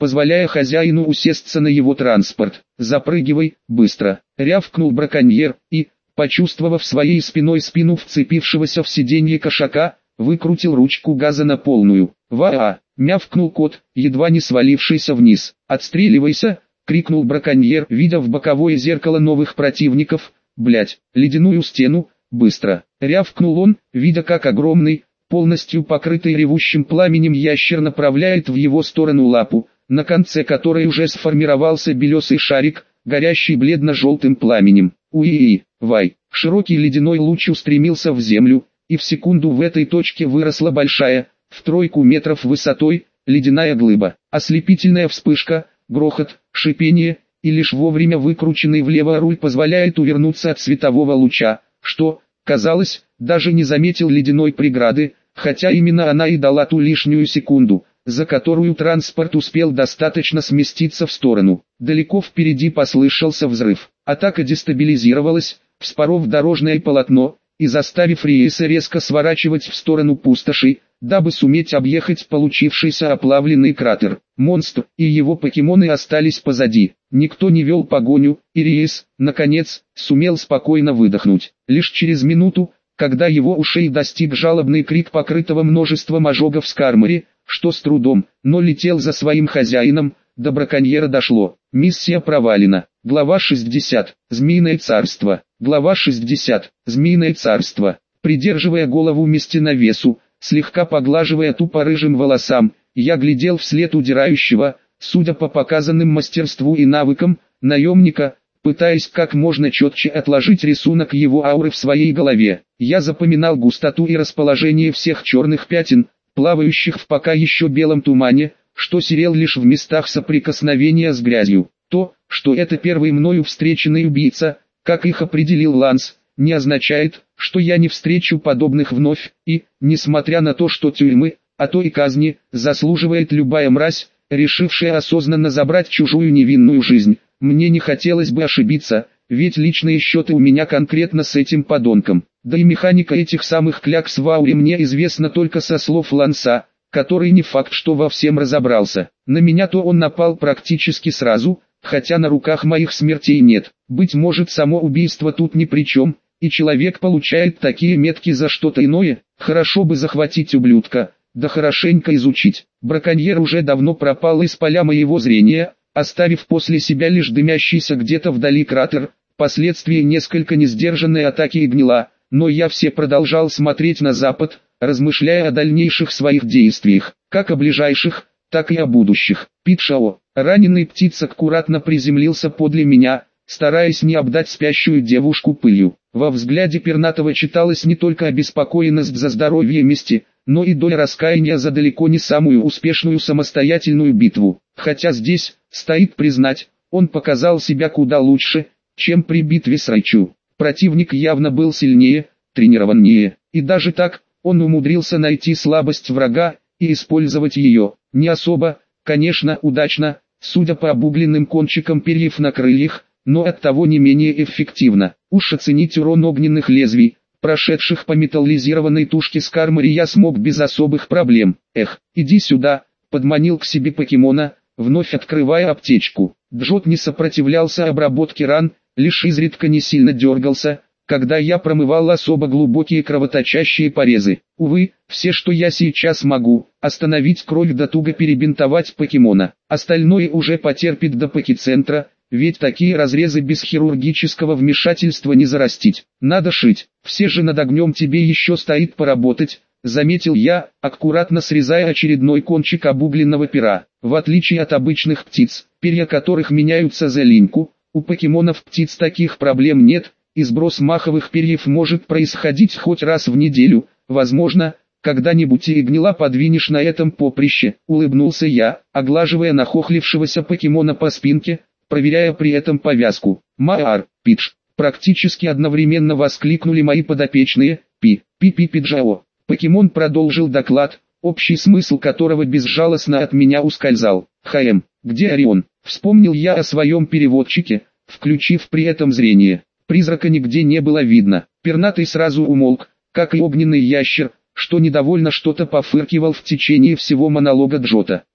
позволяя хозяину усесться на его транспорт. «Запрыгивай, быстро!» — рявкнул браконьер, и, почувствовав своей спиной спину вцепившегося в сиденье кошака, выкрутил ручку газа на полную. «Ва-а!» — мявкнул кот, едва не свалившийся вниз. «Отстреливайся!» — крикнул браконьер, видя в боковое зеркало новых противников. «Блядь, ледяную стену, быстро!» — рявкнул он, видя как огромный, полностью покрытый ревущим пламенем ящер направляет в его сторону лапу, на конце которой уже сформировался белесый шарик, горящий бледно-желтым пламенем. Уи-и-и, вай! Широкий ледяной луч устремился в землю, и в секунду в этой точке выросла большая, в 3 метров высотой, ледяная глыба. Ослепительная вспышка, грохот, шипение, и лишь вовремя выкрученный влево руль позволяет увернуться от светового луча, что, казалось, даже не заметил ледяной преграды, хотя именно она и дала ту лишнюю секунду, за которую транспорт успел достаточно сместиться в сторону. Далеко впереди послышался взрыв. Атака дестабилизировалась, вспоров дорожное полотно, и заставив рейса резко сворачивать в сторону пустоши, дабы суметь объехать получившийся оплавленный кратер. Монстр и его покемоны остались позади. Никто не вел погоню, и рейс, наконец, сумел спокойно выдохнуть. Лишь через минуту, когда его ушей достиг жалобный крик покрытого множеством ожогов Скармори, что с трудом, но летел за своим хозяином, до браконьера дошло. Миссия провалена. Глава 60. Змеиное царство. Глава 60. Змеиное царство. Придерживая голову Местиновесу, слегка поглаживая тупо-рыжим волосам, я глядел вслед удирающего, судя по показанным мастерству и навыкам, наемника, пытаясь как можно четче отложить рисунок его ауры в своей голове. Я запоминал густоту и расположение всех черных пятен, плавающих в пока еще белом тумане, что серел лишь в местах соприкосновения с грязью. То, что это первый мною встреченный убийца, как их определил Ланс, не означает, что я не встречу подобных вновь, и, несмотря на то, что тюрьмы, а то и казни, заслуживает любая мразь, решившая осознанно забрать чужую невинную жизнь, мне не хотелось бы ошибиться, ведь личные счеты у меня конкретно с этим подонком. Да и механика этих самых клякс в ауре мне известна только со слов Ланса, который не факт, что во всем разобрался. На меня-то он напал практически сразу, хотя на руках моих смертей нет. Быть может, само убийство тут ни при чем, и человек получает такие метки за что-то иное. Хорошо бы захватить ублюдка, да хорошенько изучить. Браконьер уже давно пропал из поля моего зрения, оставив после себя лишь дымящийся где-то вдали кратер, последствия несколько несдержанной атаки и гнила, но я все продолжал смотреть на запад, размышляя о дальнейших своих действиях, как о ближайших, так и о будущих. Пит Шао, раненый птиц, аккуратно приземлился подле меня, стараясь не обдать спящую девушку пылью. Во взгляде пернатого читалась не только обеспокоенность за здоровье Мести, но и доля раскаяния за далеко не самую успешную самостоятельную битву. Хотя здесь, стоит признать, он показал себя куда лучше, чем при битве с Райчу. Противник явно был сильнее, тренированнее, и даже так, он умудрился найти слабость врага и использовать ее. Не особо, конечно, удачно, судя по обугленным кончикам перьев на крыльях, но оттого не менее эффективно. Уж оценить урон огненных лезвий, прошедших по металлизированной тушке Скармори, я смог без особых проблем. Эх, иди сюда, подманил к себе покемона, вновь открывая аптечку. Джот не сопротивлялся обработке ран, лишь изредка не сильно дергался, когда я промывал особо глубокие кровоточащие порезы. Увы, все, что я сейчас могу, остановить кровь да туго перебинтовать покемона. Остальное уже потерпит до покецентра, ведь такие разрезы без хирургического вмешательства не зарастить. Надо шить. Все же над огнем тебе еще стоит поработать, заметил я, аккуратно срезая очередной кончик обугленного пера. В отличие от обычных птиц, перья которых меняются за линьку, у покемонов птиц таких проблем нет, и сброс маховых перьев может происходить хоть раз в неделю, возможно, когда-нибудь и гнила подвинешь на этом поприще, улыбнулся я, оглаживая нахохлившегося покемона по спинке, проверяя при этом повязку. Маар, Пидж, практически одновременно воскликнули мои подопечные, Пи-Пи-Пиджао. Покемон продолжил доклад, общий смысл которого безжалостно от меня ускользал. Где Орион? Вспомнил я о своем переводчике, включив при этом зрение. Призрака нигде не было видно. Пернатый сразу умолк, как и огненный ящер, что недовольно что-то пофыркивал в течение всего монолога Джота.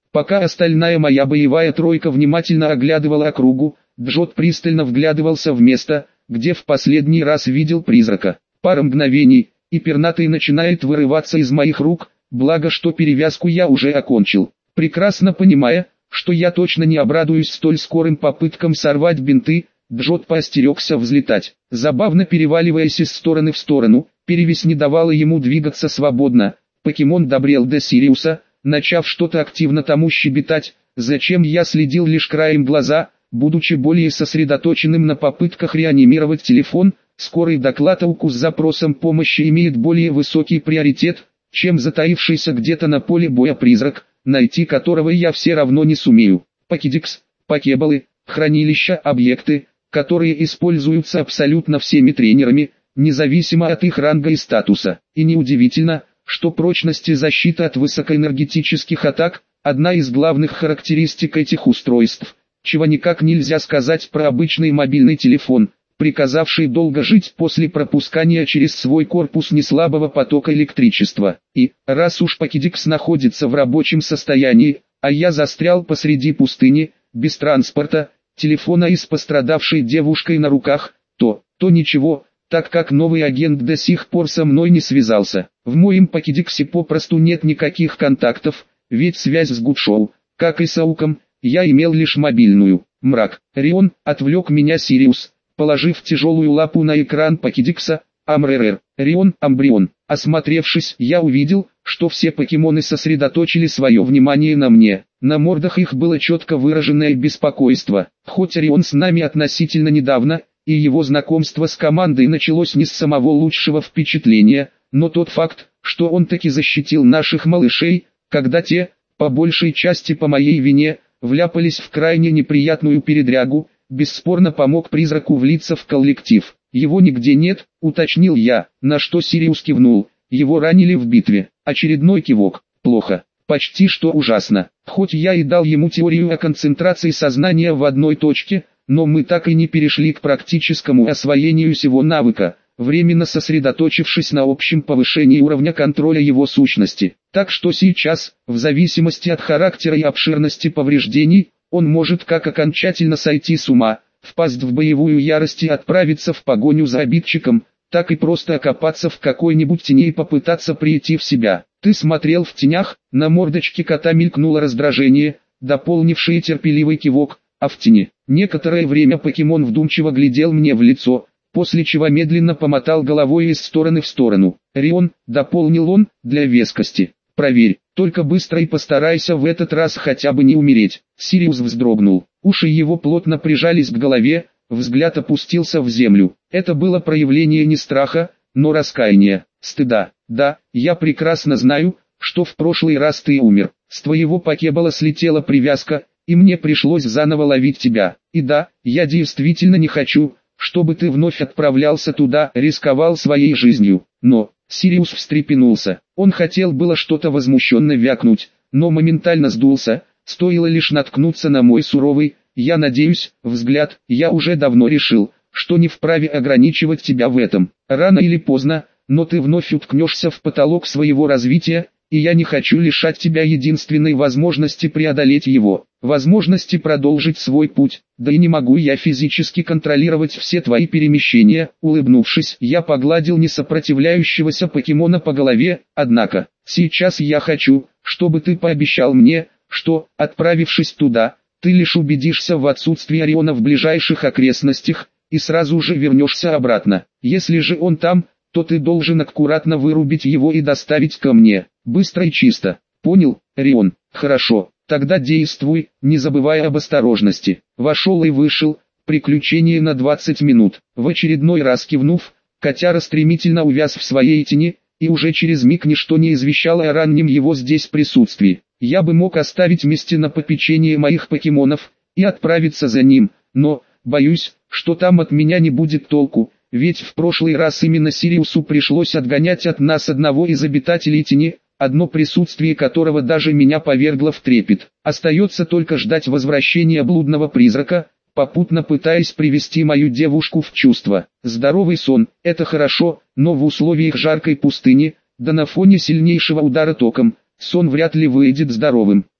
Пока остальная моя боевая тройка внимательно оглядывала округу, Джот пристально вглядывался в место, где в последний раз видел призрака. Пара мгновений, и пернатый начинает вырываться из моих рук, благо что перевязку я уже окончил. Прекрасно понимая, что я точно не обрадуюсь столь скорым попыткам сорвать бинты, Джот поостерегся взлетать. Забавно переваливаясь из стороны в сторону, перевесь не давала ему двигаться свободно. Покемон добрел до Сириуса, начав что-то активно тому щебетать, зачем я следил лишь краем глаза, будучи более сосредоточенным на попытках реанимировать телефон. Скорый доклад АУКУ с запросом помощи имеет более высокий приоритет, чем затаившийся где-то на поле боя призрак, найти которого я все равно не сумею. Покедекс, покеболы, хранилища, объекты, которые используются абсолютно всеми тренерами, независимо от их ранга и статуса. И неудивительно, что прочность и защита от высокоэнергетических атак – одна из главных характеристик этих устройств, чего никак нельзя сказать про обычный мобильный телефон, приказавший долго жить после пропускания через свой корпус неслабого потока электричества. И, раз уж Покедекс находится в рабочем состоянии, а я застрял посреди пустыни, без транспорта, телефона и с пострадавшей девушкой на руках, то ничего, так как новый агент до сих пор со мной не связался. В моем Покедексе попросту нет никаких контактов, ведь связь с Гудшоу, как и с Ауком, я имел лишь мобильную. Мрак. Рион, отвлек меня Сириус, положив тяжелую лапу на экран Покедекса. Амререр. Рион, Амбрион. Осмотревшись, я увидел, что все покемоны сосредоточили свое внимание на мне. На мордах их было четко выраженное беспокойство. Хоть Рион с нами относительно недавно, и его знакомство с командой началось не с самого лучшего впечатления, но тот факт, что он таки защитил наших малышей, когда те, по большей части по моей вине, вляпались в крайне неприятную передрягу, бесспорно помог призраку влиться в коллектив. «Его нигде нет», — уточнил я, на что Сириус кивнул. «Его ранили в битве». Очередной кивок. Плохо. Почти что ужасно. Хоть я и дал ему теорию о концентрации сознания в одной точке, но мы так и не перешли к практическому освоению сего навыка, временно сосредоточившись на общем повышении уровня контроля его сущности. Так что сейчас, в зависимости от характера и обширности повреждений, он может как окончательно сойти с ума, впасть в боевую ярость и отправиться в погоню за обидчиком, так и просто окопаться в какой-нибудь тени и попытаться прийти в себя. «Ты смотрел в тенях?» На мордочке кота мелькнуло раздражение, дополнившее терпеливый кивок, а в тени. Некоторое время покемон вдумчиво глядел мне в лицо, после чего медленно помотал головой из стороны в сторону. «Рион», — дополнил он, для вескости. «Проверь, только быстро и постарайся в этот раз хотя бы не умереть». Сириус вздрогнул, уши его плотно прижались к голове, взгляд опустился в землю. Это было проявление не страха, но раскаяния, стыда. «Да, я прекрасно знаю, что в прошлый раз ты умер. С твоего покебола слетела привязка, и мне пришлось заново ловить тебя. И да, я действительно не хочу, чтобы ты вновь отправлялся туда, рисковал своей жизнью. Но...» Сириус встрепенулся. Он хотел было что-то возмущенно вякнуть, но моментально сдулся, стоило лишь наткнуться на мой суровый, я надеюсь, взгляд. «Я уже давно решил, что не вправе ограничивать тебя в этом. Рано или поздно, но ты вновь уткнешься в потолок своего развития, и я не хочу лишать тебя единственной возможности преодолеть его, возможности продолжить свой путь, да и не могу я физически контролировать все твои перемещения». Улыбнувшись, я погладил несопротивляющегося покемона по голове. «Однако, сейчас я хочу, чтобы ты пообещал мне, что, отправившись туда, ты лишь убедишься в отсутствии Ориона в ближайших окрестностях, и сразу же вернешься обратно. Если же он там, то ты должен аккуратно вырубить его и доставить ко мне, быстро и чисто. Понял, Рион? Хорошо, тогда действуй, не забывая об осторожности». Вошел и вышел, приключение на 20 минут. В очередной раз кивнув, котяра стремительно увяз в своей тени, и уже через миг ничто не извещало о раннем его здесь присутствии. Я бы мог оставить Мисти на попечение моих покемонов и отправиться за ним, но, боюсь, что там от меня не будет толку. Ведь в прошлый раз именно Сириусу пришлось отгонять от нас одного из обитателей тени, одно присутствие которого даже меня повергло в трепет. Остается только ждать возвращения блудного призрака, попутно пытаясь привести мою девушку в чувство. Здоровый сон – это хорошо, но в условиях жаркой пустыни, да на фоне сильнейшего удара током, сон вряд ли выйдет здоровым.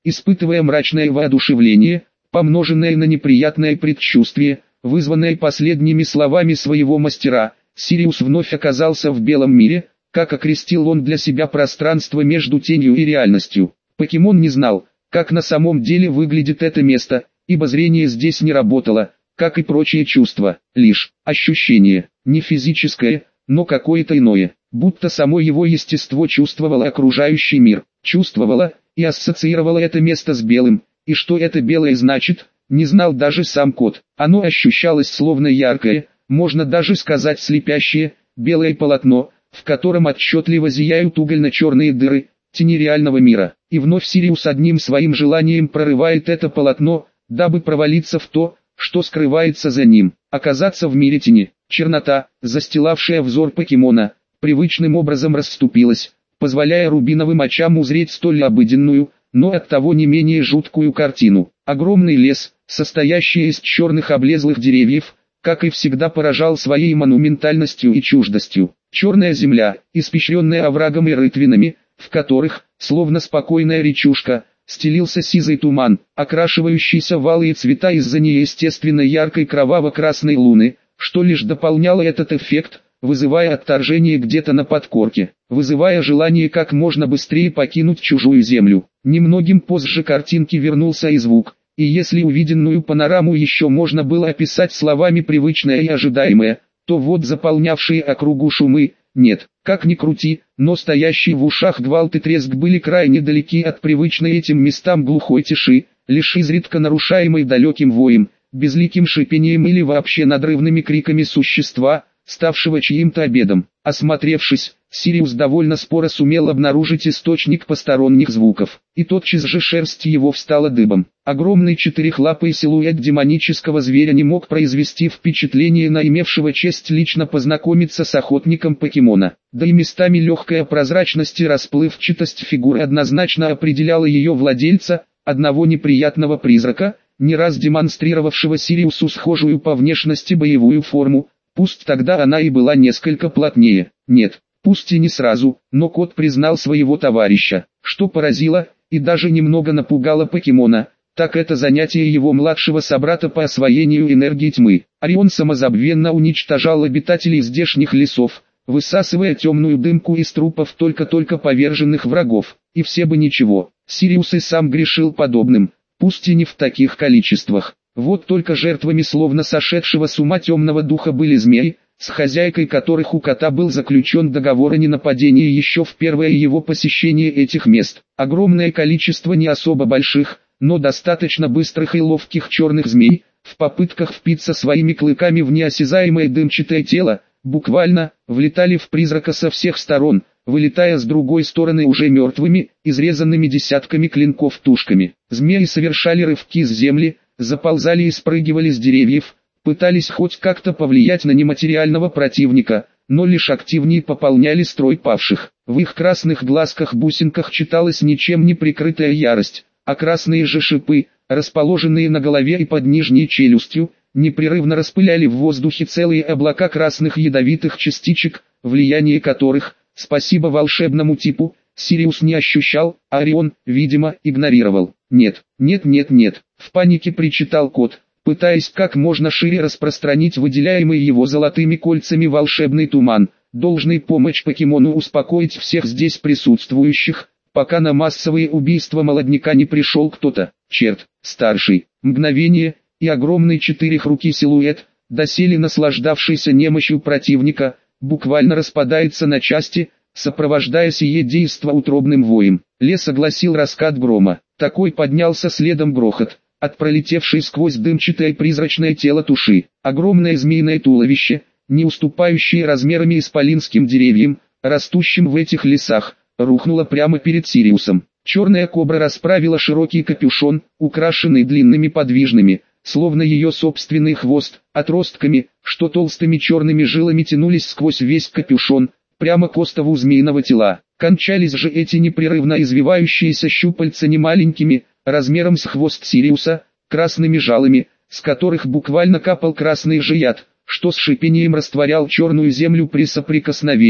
Испытывая мрачное воодушевление, помноженное на неприятное предчувствие, вызванное последними словами своего мастера, Сириус вновь оказался в белом мире, как окрестил он для себя пространство между тенью и реальностью. Покемон не знал, как на самом деле выглядит это место, ибо зрение здесь не работало, как и прочие чувства, лишь ощущение, не физическое, но какое-то иное, будто само его естество чувствовало окружающий мир, чувствовало и ассоциировало это место с белым, и что это белое значит, не знал даже сам кот. Оно ощущалось словно яркое, можно даже сказать слепящее, белое полотно, в котором отчетливо зияют угольно-черные дыры, тени реального мира. И вновь Сириус одним своим желанием прорывает это полотно, дабы провалиться в то, что скрывается за ним, оказаться в мире тени. Чернота, застилавшая взор покемона, привычным образом расступилась, позволяя рубиновым очам узреть столь обыденную, но оттого не менее жуткую картину. Огромный лес, состоящий из черных облезлых деревьев, как и всегда поражал своей монументальностью и чуждостью. Черная земля, испещренная оврагом и рытвинами, в которых, словно спокойная речушка, стелился сизый туман, окрашивающийся в алые цвета из-за неестественно яркой кроваво-красной луны, что лишь дополняло этот эффект, вызывая отторжение где-то на подкорке, вызывая желание как можно быстрее покинуть чужую землю. Немногим позже картинки вернулся и звук, и если увиденную панораму еще можно было описать словами привычное и ожидаемое, то вот заполнявшие округу шумы, нет, как ни крути, но стоящие в ушах гвалт и треск были крайне далеки от привычной этим местам глухой тиши, лишь изредка нарушаемой далеким воем, безликим шипением или вообще надрывными криками существа, ставшего чьим-то обедом. Осмотревшись, Сириус довольно споро сумел обнаружить источник посторонних звуков, и тотчас же шерсть его встала дыбом. Огромный четырехлапый силуэт демонического зверя не мог произвести впечатление на имевшего честь лично познакомиться с охотником покемона, да и местами легкая прозрачность и расплывчатость фигуры однозначно определяла ее владельца, одного неприятного призрака, не раз демонстрировавшего Сириусу схожую по внешности боевую форму, пусть тогда она и была несколько плотнее. Нет, пусть и не сразу, но кот признал своего товарища, что поразило и даже немного напугало покемона, так это занятие его младшего собрата по освоению энергии тьмы. Орион самозабвенно уничтожал обитателей здешних лесов, высасывая темную дымку из трупов только-только поверженных врагов, и все бы ничего. Сириус и сам грешил подобным, пусть и не в таких количествах. Вот только жертвами словно сошедшего с ума темного духа были змеи, с хозяйкой которых у кота был заключен договор о ненападении еще в первое его посещение этих мест. Огромное количество не особо больших, но достаточно быстрых и ловких черных змей, в попытках впиться своими клыками в неосязаемое дымчатое тело, буквально влетали в призрака со всех сторон, вылетая с другой стороны уже мертвыми, изрезанными десятками клинков тушками. Змеи совершали рывки с земли, заползали и спрыгивали с деревьев, пытались хоть как-то повлиять на нематериального противника, но лишь активнее пополняли строй павших. В их красных глазках-бусинках читалась ничем не прикрытая ярость, а красные же шипы, расположенные на голове и под нижней челюстью, непрерывно распыляли в воздухе целые облака красных ядовитых частичек, влияние которых, спасибо волшебному типу, Сириус не ощущал, а Орион, видимо, игнорировал. «Нет, нет, нет, нет», — в панике причитал кот, пытаясь как можно шире распространить выделяемый его золотыми кольцами волшебный туман, должный помочь покемону успокоить всех здесь присутствующих, пока на массовые убийства молодняка не пришел кто-то. Черт, старший, мгновение, и огромный четырехрукий силуэт, доселе наслаждавшийся немощью противника, буквально распадается на части, сопровождая сие действо утробным воем. Лес огласил раскат грома, такой поднялся следом грохот, от пролетевшей сквозь дымчатое призрачное тело туши. Огромное змеиное туловище, не уступающее размерами исполинским деревьям, растущим в этих лесах, рухнуло прямо перед Сириусом. Черная кобра расправила широкий капюшон, украшенный длинными подвижными, словно ее собственный хвост, отростками, что толстыми черными жилами тянулись сквозь весь капюшон, прямо к остову змеиного тела. Кончались же эти непрерывно извивающиеся щупальца немаленькими, размером с хвост Сириуса, красными жалами, с которых буквально капал красный же яд, что с шипением растворял черную землю при соприкосновении.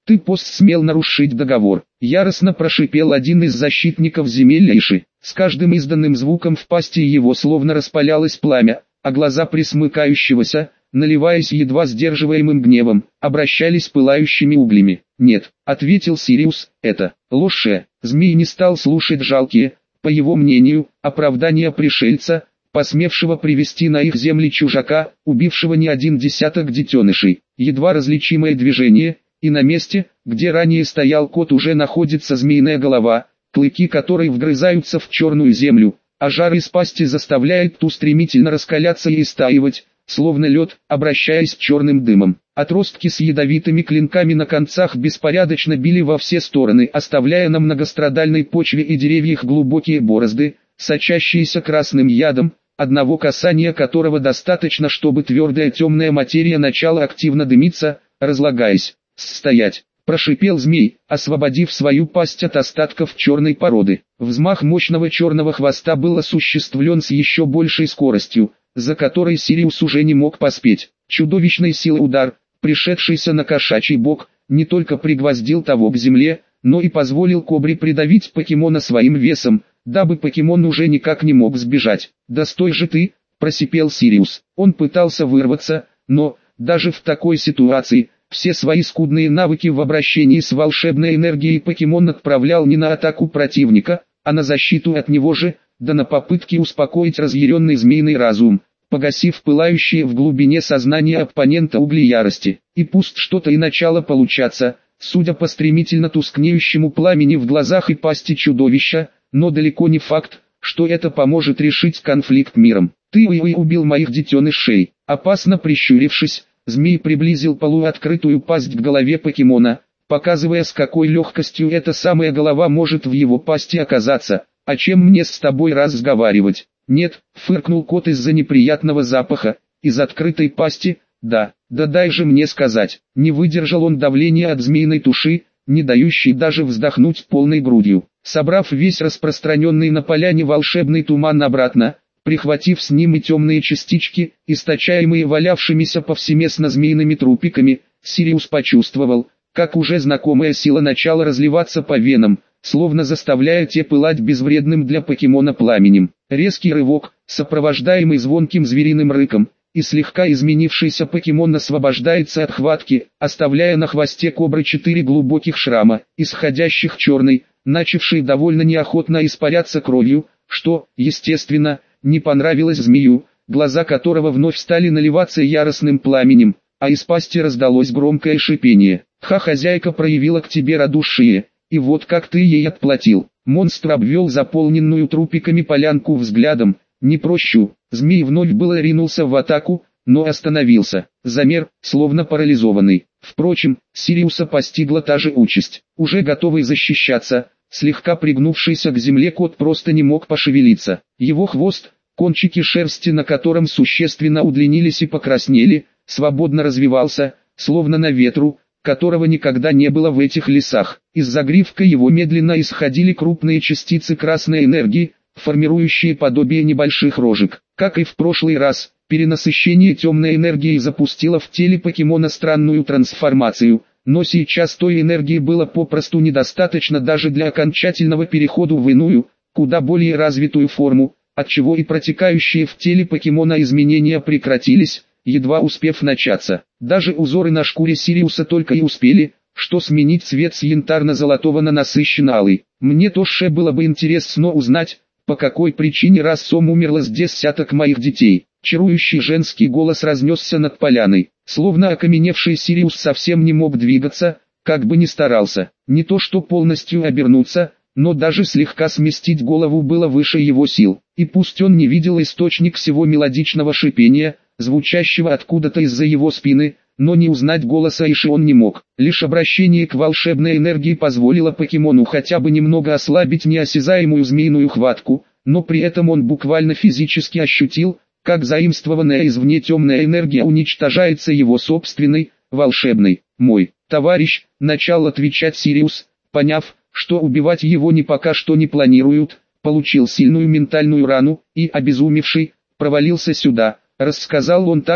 Ты посмел нарушить договор. Яростно прошипел один из защитников земель Эйши. С каждым изданным звуком в пасти его словно распалялось пламя, а глаза присмыкающегося, наливаясь едва сдерживаемым гневом, обращались пылающими углями. «Нет», — ответил Сириус, — «это ложь». Змей не стал слушать жалкие, по его мнению, оправдания пришельца, посмевшего привести на их земли чужака, убившего не один десяток детенышей. Едва различимое движение, и на месте, где ранее стоял кот, уже находится змеиная голова, клыки которой вгрызаются в черную землю, а жар из пасти заставляет ту стремительно раскаляться и истаивать, словно лед, обращаясь черным дымом. Отростки с ядовитыми клинками на концах беспорядочно били во все стороны, оставляя на многострадальной почве и деревьях глубокие борозды, сочащиеся красным ядом, одного касания которого достаточно, чтобы твердая темная материя начала активно дымиться, разлагаясь. «Стоять!» – прошипел змей, освободив свою пасть от остатков черной породы. Взмах мощного черного хвоста был осуществлен с еще большей скоростью, за которой Сириус уже не мог поспеть. Чудовищной силы удар, пришедшийся на кошачий бок, не только пригвоздил того к земле, но и позволил кобре придавить покемона своим весом, дабы покемон уже никак не мог сбежать. «Да стой же ты!» – просипел Сириус. Он пытался вырваться, но, даже в такой ситуации, все свои скудные навыки в обращении с волшебной энергией покемон отправлял не на атаку противника, а на защиту от него же, да на попытки успокоить разъяренный змеиный разум, погасив пылающие в глубине сознания оппонента угли ярости. И пусть что-то и начало получаться, судя по стремительно тускнеющему пламени в глазах и пасти чудовища, но далеко не факт, что это поможет решить конфликт миром. «Ты убил моих детенышей!» Опасно прищурившись, змей приблизил полуоткрытую пасть к голове покемона, показывая, с какой легкостью эта самая голова может в его пасти оказаться. «А чем мне с тобой разговаривать?» «Нет», — фыркнул кот из-за неприятного запаха, из открытой пасти. «Да дай же мне сказать». Не выдержал он давления от змеиной туши, не дающей даже вздохнуть полной грудью. Собрав весь распространенный на поляне волшебный туман обратно, прихватив с ним и темные частички, источаемые валявшимися повсеместно змеиными трупиками, Сириус почувствовал, как уже знакомая сила начала разливаться по венам, словно заставляя те пылать безвредным для покемона пламенем. Резкий рывок, сопровождаемый звонким звериным рыком, и слегка изменившийся покемон освобождается от хватки, оставляя на хвосте кобры 4 глубоких шрама, исходящих черной, начавшей довольно неохотно испаряться кровью, что, естественно, не понравилось змею, глаза которого вновь стали наливаться яростным пламенем, а из пасти раздалось громкое шипение. «Хозяйка проявила к тебе радушие, и вот как ты ей отплатил». Монстр обвел заполненную трупиками полянку взглядом. «Не прощу». Змей вновь было ринулся в атаку, но остановился, замер, словно парализованный. Впрочем, Сириуса постигла та же участь. Уже готовый защищаться, слегка пригнувшийся к земле кот просто не мог пошевелиться. Его хвост, кончики шерсти на котором существенно удлинились и покраснели, свободно развивался, словно на ветру, которого никогда не было в этих лесах. Из загривка его медленно исходили крупные частицы красной энергии, формирующие подобие небольших рожек. Как и в прошлый раз, перенасыщение темной энергии запустило в теле покемона странную трансформацию, но сейчас той энергии было попросту недостаточно даже для окончательного перехода в иную, куда более развитую форму, отчего и протекающие в теле покемона изменения прекратились, едва успев начаться. Даже узоры на шкуре Сириуса только и успели, что сменить цвет с янтарно-золотого на насыщенно-алый. Мне тоже было бы интересно узнать, по какой причине расом умерло с десяток моих детей. Чарующий женский голос разнесся над поляной, словно окаменевший Сириус совсем не мог двигаться, как бы ни старался. Не то что полностью обернуться, но даже слегка сместить голову было выше его сил. И пусть он не видел источник всего мелодичного шипения, звучащего откуда-то из-за его спины, но не узнать голоса Эйши он не мог. Лишь обращение к волшебной энергии позволило покемону хотя бы немного ослабить неосязаемую змеиную хватку, но при этом он буквально физически ощутил, как заимствованная извне темная энергия уничтожается его собственной, волшебной. «Мой товарищ», — начал отвечать Сириус, поняв, что убивать его ни пока что не планируют, получил сильную ментальную рану и, обезумевший, провалился сюда. Рассказал он так,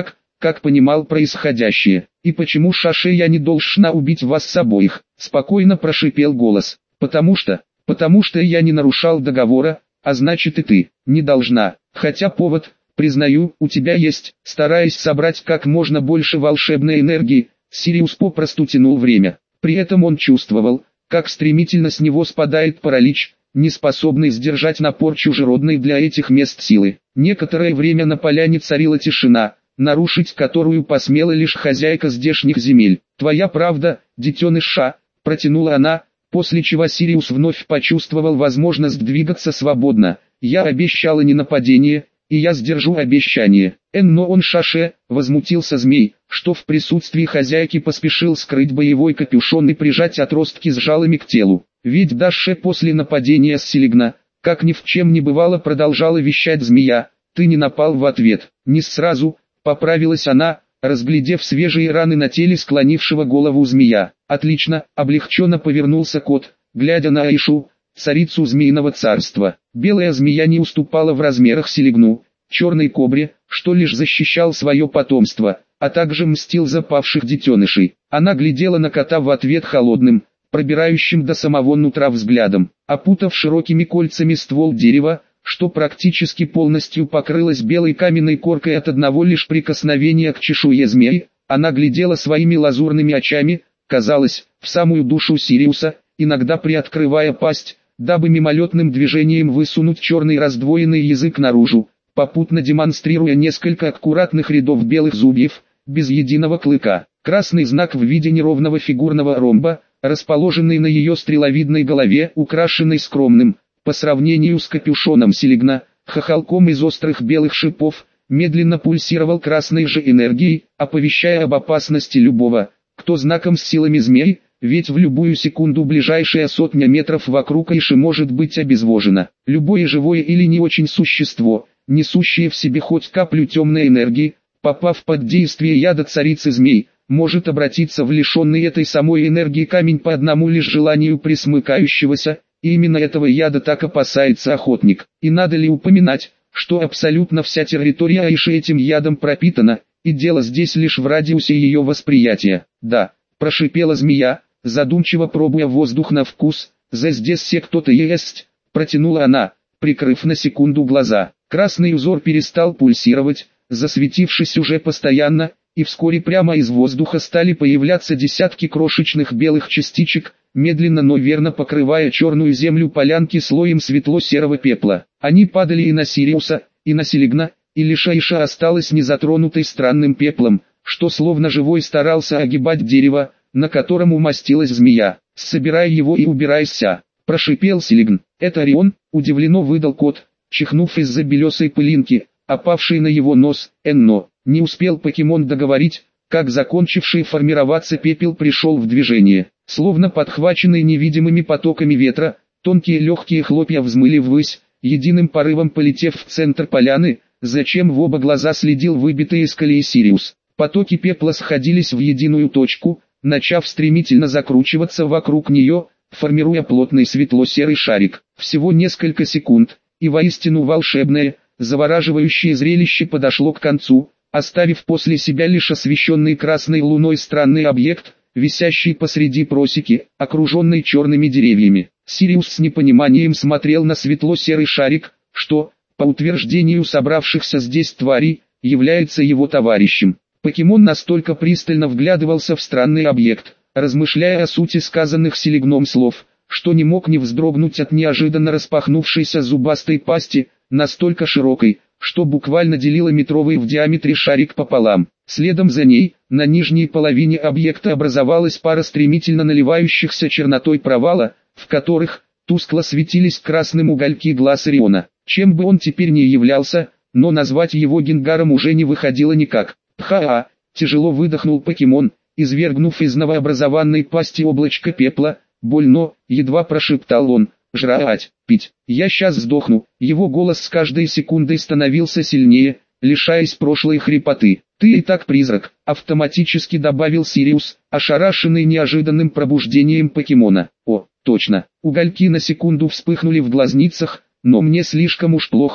как понимал происходящее. «И почему, Шаше, я не должна убить вас обоих?» – спокойно прошипел голос. Потому что я не нарушал договора, а значит и ты не должна. Хотя повод, признаю, у тебя есть». Стараясь собрать как можно больше волшебной энергии, Сириус попросту тянул время. При этом он чувствовал, как стремительно с него спадает паралич, не способный сдержать напор чужеродной для этих мест силы. Некоторое время на поляне царила тишина, нарушить которую посмела лишь хозяйка здешних земель. «Твоя правда, детеныш Ша», — протянула она, после чего Сириус вновь почувствовал возможность двигаться свободно. «Я обещала не нападение, и я сдержу обещание». «Но он, Шаше», — возмутился змей, что в присутствии хозяйки поспешил скрыть боевой капюшон и прижать отростки с жалами к телу. Ведь Даше после нападения с Селигна, как ни в чем не бывало, продолжала вещать змея: «Ты не напал в ответ». «Не сразу», — поправилась она, разглядев свежие раны на теле склонившего голову змея. «Отлично», — облегченно повернулся кот, глядя на Аишу, царицу змеиного царства. Белая змея не уступала в размерах Селигну, черной кобре, что лишь защищал свое потомство, а также мстил за павших детенышей. Она глядела на кота в ответ холодным, пробирающим до самого нутра взглядом. Опутав широкими кольцами ствол дерева, что практически полностью покрылось белой каменной коркой от одного лишь прикосновения к чешуе змеи, она глядела своими лазурными очами, казалось, в самую душу Сириуса, иногда приоткрывая пасть, дабы мимолетным движением высунуть черный раздвоенный язык наружу, попутно демонстрируя несколько аккуратных рядов белых зубьев, без единого клыка. Красный знак в виде неровного фигурного ромба, расположенный на ее стреловидной голове, украшенный скромным, по сравнению с капюшоном Селигна, хохолком из острых белых шипов, медленно пульсировал красной же энергией, оповещая об опасности любого, кто знаком с силами змей, ведь в любую секунду ближайшая сотня метров вокруг Аиши может быть обезвожена. Любое живое или не очень существо, несущее в себе хоть каплю темной энергии, попав под действие яда царицы змей, может обратиться в лишенный этой самой энергии камень по одному лишь желанию присмыкающегося, и именно этого яда так опасается охотник. И надо ли упоминать, что абсолютно вся территория Аиши этим ядом пропитана, и дело здесь лишь в радиусе ее восприятия. «Да», — прошипела змея, задумчиво пробуя воздух на вкус, «здесь все кто-то есть», — протянула она, прикрыв на секунду глаза. Красный узор перестал пульсировать, засветившись уже постоянно, и вскоре прямо из воздуха стали появляться десятки крошечных белых частичек, медленно, но верно покрывая черную землю полянки слоем светло-серого пепла. Они падали и на Сириуса, и на Селигна, и лишь Аиша осталась незатронутой странным пеплом, что словно живой старался огибать дерево, на котором умостилась змея. «Собирай его и убирайся», — прошипел Селигн. «Это Орион», — удивленно выдал кот, чихнув из-за белесой пылинки, опавшей на его нос. «Энно». Не успел покемон договорить, как закончивший формироваться пепел пришел в движение. Словно подхваченные невидимыми потоками ветра, тонкие легкие хлопья взмыли ввысь, единым порывом полетев в центр поляны, зачем в оба глаза следил выбитый из колеи Сириус. Потоки пепла сходились в единую точку, начав стремительно закручиваться вокруг нее, формируя плотный светло-серый шарик. Всего несколько секунд, и воистину волшебное, завораживающее зрелище подошло к концу, оставив после себя лишь освещенный красной луной странный объект, висящий посреди просеки, окруженный черными деревьями. Сириус с непониманием смотрел на светло-серый шарик, что, по утверждению собравшихся здесь тварей, является его товарищем. Покемон настолько пристально вглядывался в странный объект, размышляя о сути сказанных Селигном слов, что не мог не вздрогнуть от неожиданно распахнувшейся зубастой пасти, настолько широкой, что буквально делила метровый в диаметре шарик пополам. Следом за ней, на нижней половине объекта образовалась пара стремительно наливающихся чернотой провала, в которых тускло светились красным угольки глаз Ориона. Чем бы он теперь ни являлся, но назвать его Генгаром уже не выходило никак. «Пха-а!» — тяжело выдохнул покемон, извергнув из новообразованной пасти облачко пепла. «Больно!» — едва прошептал он. «Жрать, пить, я сейчас сдохну». Его голос с каждой секундой становился сильнее, лишаясь прошлой хрипоты. «Ты и так призрак», — автоматически добавил Сириус, ошарашенный неожиданным пробуждением покемона. «О, точно». Угольки на секунду вспыхнули в глазницах, но мне слишком уж плохо,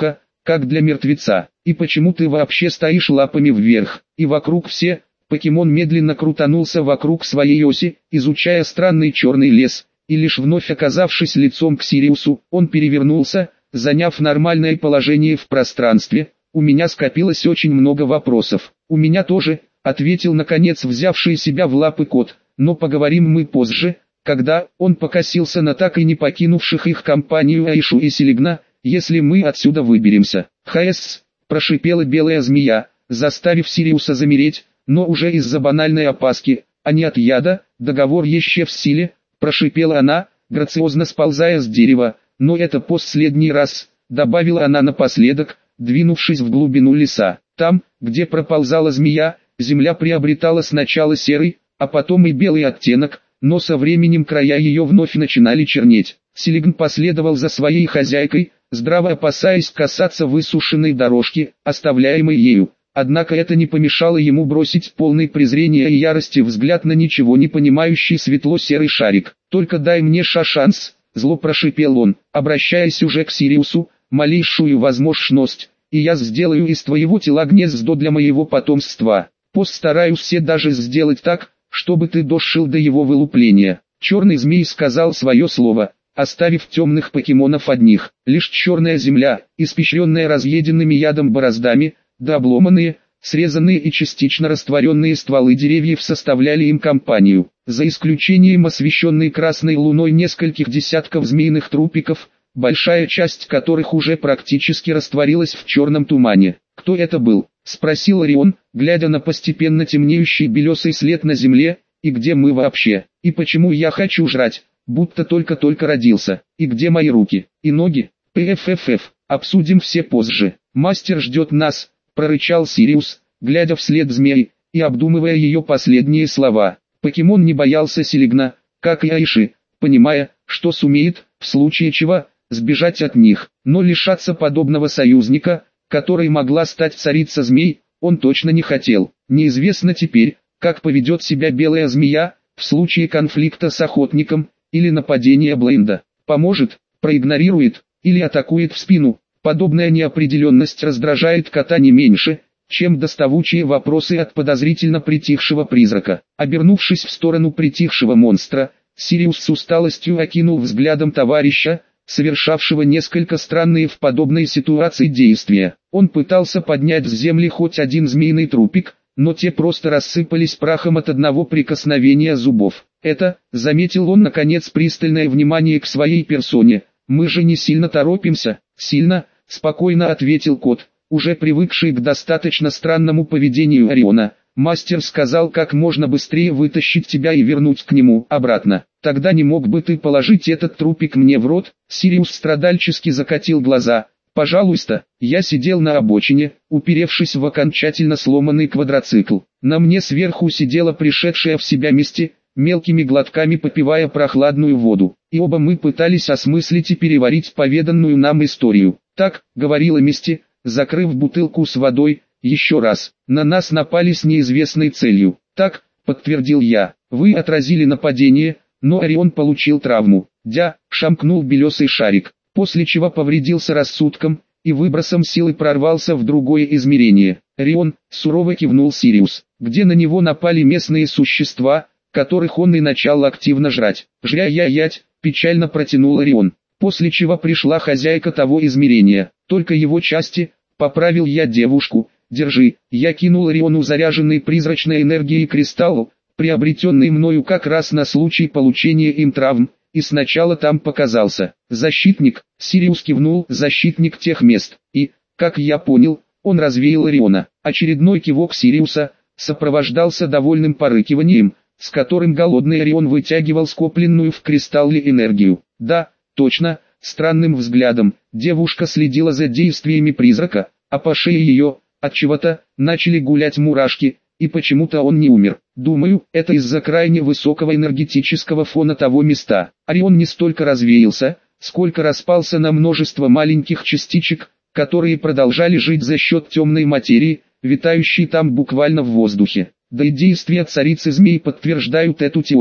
как для мертвеца. И почему ты вообще стоишь лапами вверх? И вокруг все... Покемон медленно крутанулся вокруг своей оси, изучая странный черный лес, и лишь вновь оказавшись лицом к Сириусу, он перевернулся, заняв нормальное положение в пространстве. «У меня скопилось очень много вопросов». «У меня тоже», — ответил наконец взявший себя в лапы кот, «но поговорим мы позже, когда...» Он покосился на так и не покинувших их компанию Айшу и Селигна. «Если мы отсюда выберемся». «Хэс», — прошипела белая змея, заставив Сириуса замереть, но уже из-за банальной опаски, а не от яда. «Договор еще в силе», — прошипела она, грациозно сползая с дерева, «но это последний раз», — добавила она напоследок, двинувшись в глубину леса. Там, где проползала змея, земля приобретала сначала серый, а потом и белый оттенок, но со временем края ее вновь начинали чернеть. Селигн последовал за своей хозяйкой, здраво опасаясь касаться высушенной дорожки, оставляемой ею. Однако это не помешало ему бросить полный презрения и ярости взгляд на ничего не понимающий светло-серый шарик. «Только дай мне шанс», — зло прошипел он, обращаясь уже к Сириусу, «малейшую возможность, и я сделаю из твоего тела гнездо для моего потомства. Постараюсь все даже сделать так, чтобы ты дошел до его вылупления». Черный змей сказал свое слово, оставив темных покемонов одних. Лишь черная земля, испещренная разъеденными ядом бороздами, да обломанные, срезанные и частично растворенные стволы деревьев составляли им компанию. За исключением освещенной красной луной нескольких десятков змеиных трупиков, большая часть которых уже практически растворилась в черном тумане. «Кто это был?» — спросил Орион, глядя на постепенно темнеющий белесый след на земле. «И где мы вообще? И почему я хочу жрать, будто только-только родился? И где мои руки и ноги? Пффф, обсудим все позже. Мастер ждет нас», — прорычал Сириус, глядя вслед змеи и обдумывая ее последние слова. Покемон не боялся Селигна, как и Айши, понимая, что сумеет, в случае чего, сбежать от них, но лишаться подобного союзника, которой могла стать царица змей, он точно не хотел. Неизвестно теперь, как поведет себя белая змея, в случае конфликта с охотником, или нападения Блейнда. Поможет, проигнорирует, или атакует в спину. Подобная неопределенность раздражает кота не меньше, чем доставучие вопросы от подозрительно притихшего призрака. Обернувшись в сторону притихшего монстра, Сириус с усталостью окинул взглядом товарища, совершавшего несколько странные в подобной ситуации действия. Он пытался поднять с земли хоть один змеиный трупик, но те просто рассыпались прахом от одного прикосновения зубов. «Это», — заметил он наконец пристальное внимание к своей персоне, — «мы же не сильно торопимся». «Сильно», — спокойно ответил кот, уже привыкший к достаточно странному поведению Ориона. «Мастер сказал как можно быстрее вытащить тебя и вернуть к нему обратно. Тогда не мог бы ты положить этот трупик мне в рот?» Сириус страдальчески закатил глаза. «Пожалуйста». Я сидел на обочине, уперевшись в окончательно сломанный квадроцикл. На мне сверху сидела пришедшая в себя Мисти, мелкими глотками попивая прохладную воду. И оба мы пытались осмыслить и переварить поведанную нам историю. «Так», — говорила Мисти, закрыв бутылку с водой, — «еще раз. На нас напали с неизвестной целью». «Так», — подтвердил я, — «вы отразили нападение, но Орион получил травму». Шамкнул белесый шарик, после чего повредился рассудком, и выбросом силы прорвался в другое измерение. «Орион», — сурово кивнул Сириус, — «где на него напали местные существа, которых он и начал активно жрать». «Жря-я-ять», — печально протянул Орион, после чего пришла хозяйка того измерения, только его части, поправил я девушку. «Держи». Я кинул Ориону заряженный призрачной энергией кристалл, приобретенный мною как раз на случай получения им травм, и сначала там показался защитник. Сириус кивнул, защитник тех мест, и, как я понял, он развеял Ориона. Очередной кивок Сириуса сопровождался довольным порыкиванием, с которым голодный Орион вытягивал скопленную в кристалле энергию. «Да, точно», странным взглядом, девушка следила за действиями призрака, а по шее ее, отчего-то, начали гулять мурашки, и почему-то он не умер. Думаю, это из-за крайне высокого энергетического фона того места. Орион не столько развеялся, сколько распался на множество маленьких частичек, которые продолжали жить за счет темной материи, витающей там буквально в воздухе. Да и действия царицы змей подтверждают эту теорию.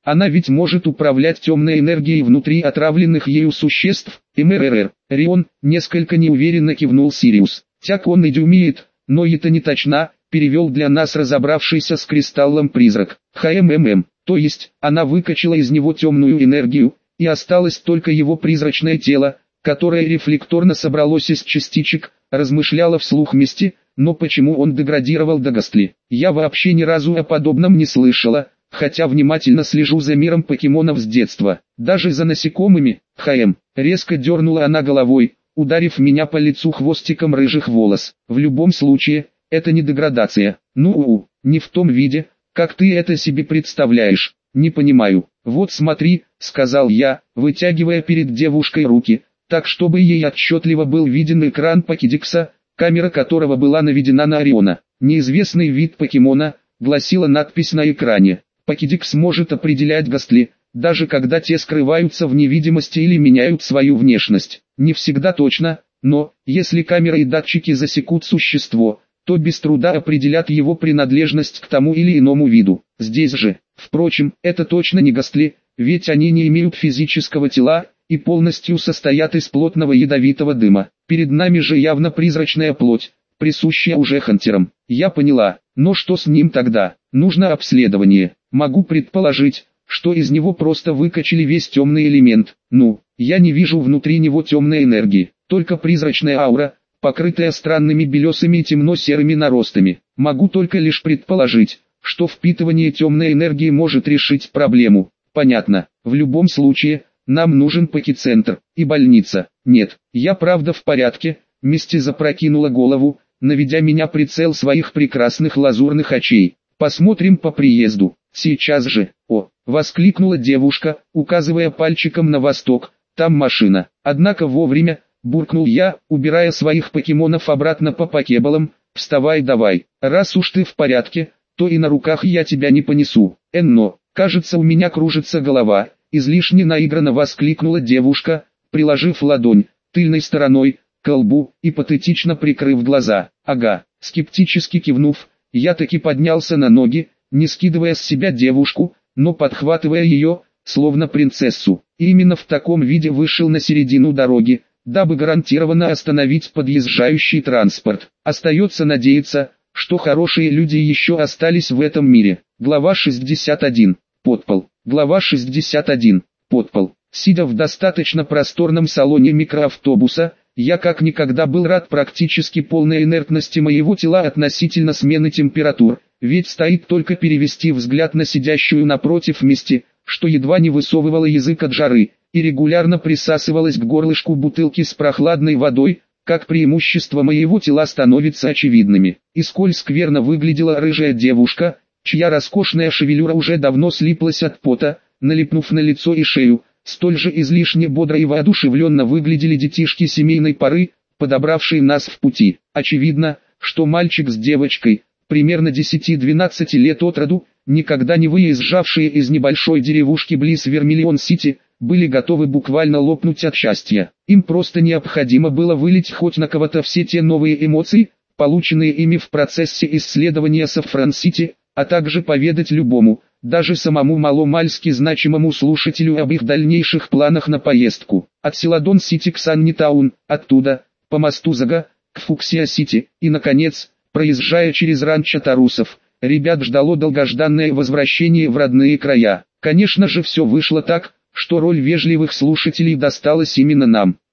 Она ведь может управлять темной энергией внутри отравленных ею существ. МРР. Рион, несколько неуверенно кивнул Сириус. Так он и умеет, но это не точно, перевел для нас разобравшийся с кристаллом призрак. То есть, она выкачала из него темную энергию, и осталось только его призрачное тело, которое рефлекторно собралось из частичек, размышляла вслух Мисти, но почему он деградировал до Гастли? Я вообще ни разу о подобном не слышала, хотя внимательно слежу за миром покемонов с детства, даже за насекомыми. Резко дернула она головой, ударив меня по лицу хвостиком рыжих волос. В любом случае, это не деградация. Не в том виде, как ты это себе представляешь. Не понимаю. Вот смотри, сказал я, вытягивая перед девушкой руки, так чтобы ей отчетливо был виден экран покедикса, камера которого была наведена на Ориона. Неизвестный вид покемона, гласила надпись на экране. Покедикс может определять Гастли, даже когда те скрываются в невидимости или меняют свою внешность. Не всегда точно, но, если камера и датчики засекут существо, то без труда определят его принадлежность к тому или иному виду. Здесь же, впрочем, это точно не Гастли, ведь они не имеют физического тела, и полностью состоят из плотного ядовитого дыма. Перед нами же явно призрачная плоть, присущая уже хантерам. Я поняла, но что с ним тогда? Нужно обследование. Могу предположить, что из него просто выкачали весь темный элемент. Я не вижу внутри него темной энергии, только призрачная аура, покрытая странными белесыми и темно-серыми наростами. Могу только лишь предположить, что впитывание темной энергии может решить проблему. Понятно. В любом случае, нам нужен покецентр и больница. Нет, я правда в порядке. Мисти запрокинула голову, наведя меня прицел своих прекрасных лазурных очей. Посмотрим по приезду. Сейчас же. Воскликнула девушка, указывая пальчиком на восток. Там машина. Однако вовремя, буркнул я, убирая своих покемонов обратно по покебалам. Вставай давай. Раз уж ты в порядке, то и на руках я тебя не понесу. Но, кажется, у меня кружится голова. Излишне наигранно воскликнула девушка, приложив ладонь тыльной стороной к лбу и патетично прикрыв глаза. Скептически кивнув, я таки поднялся на ноги, не скидывая с себя девушку, но подхватывая ее, словно принцессу. И именно в таком виде вышел на середину дороги, дабы гарантированно остановить подъезжающий транспорт. Остается надеяться, что хорошие люди еще остались в этом мире. Глава 61. Подпол. Глава 61. Подпол. Сидя в достаточно просторном салоне микроавтобуса, я как никогда был рад практически полной инертности моего тела относительно смены температур, ведь стоит только перевести взгляд на сидящую напротив Мисти, что едва не высовывала язык от жары, и регулярно присасывалась к горлышку бутылки с прохладной водой, как преимущества моего тела становятся очевидными. И сколь скверно выглядела рыжая девушка, чья роскошная шевелюра уже давно слиплась от пота, налипнув на лицо и шею, столь же излишне бодро и воодушевленно выглядели детишки семейной поры, подобравшие нас в пути. Очевидно, что мальчик с девочкой, примерно 10-12 лет от роду, никогда не выезжавшие из небольшой деревушки близ Вермиллион-Сити, были готовы буквально лопнуть от счастья. Им просто необходимо было вылить хоть на кого-то все те новые эмоции, полученные ими в процессе исследования Саффран-Сити, а также поведать любому, даже самому маломальски значимому слушателю об их дальнейших планах на поездку. От Селадон-Сити к Саннитаун, оттуда, по мосту Зага, к Фуксия-Сити, и наконец, проезжая через ранчо Тарусов, ребят ждало долгожданное возвращение в родные края. Конечно же все вышло так, что роль вежливых слушателей досталась именно нам.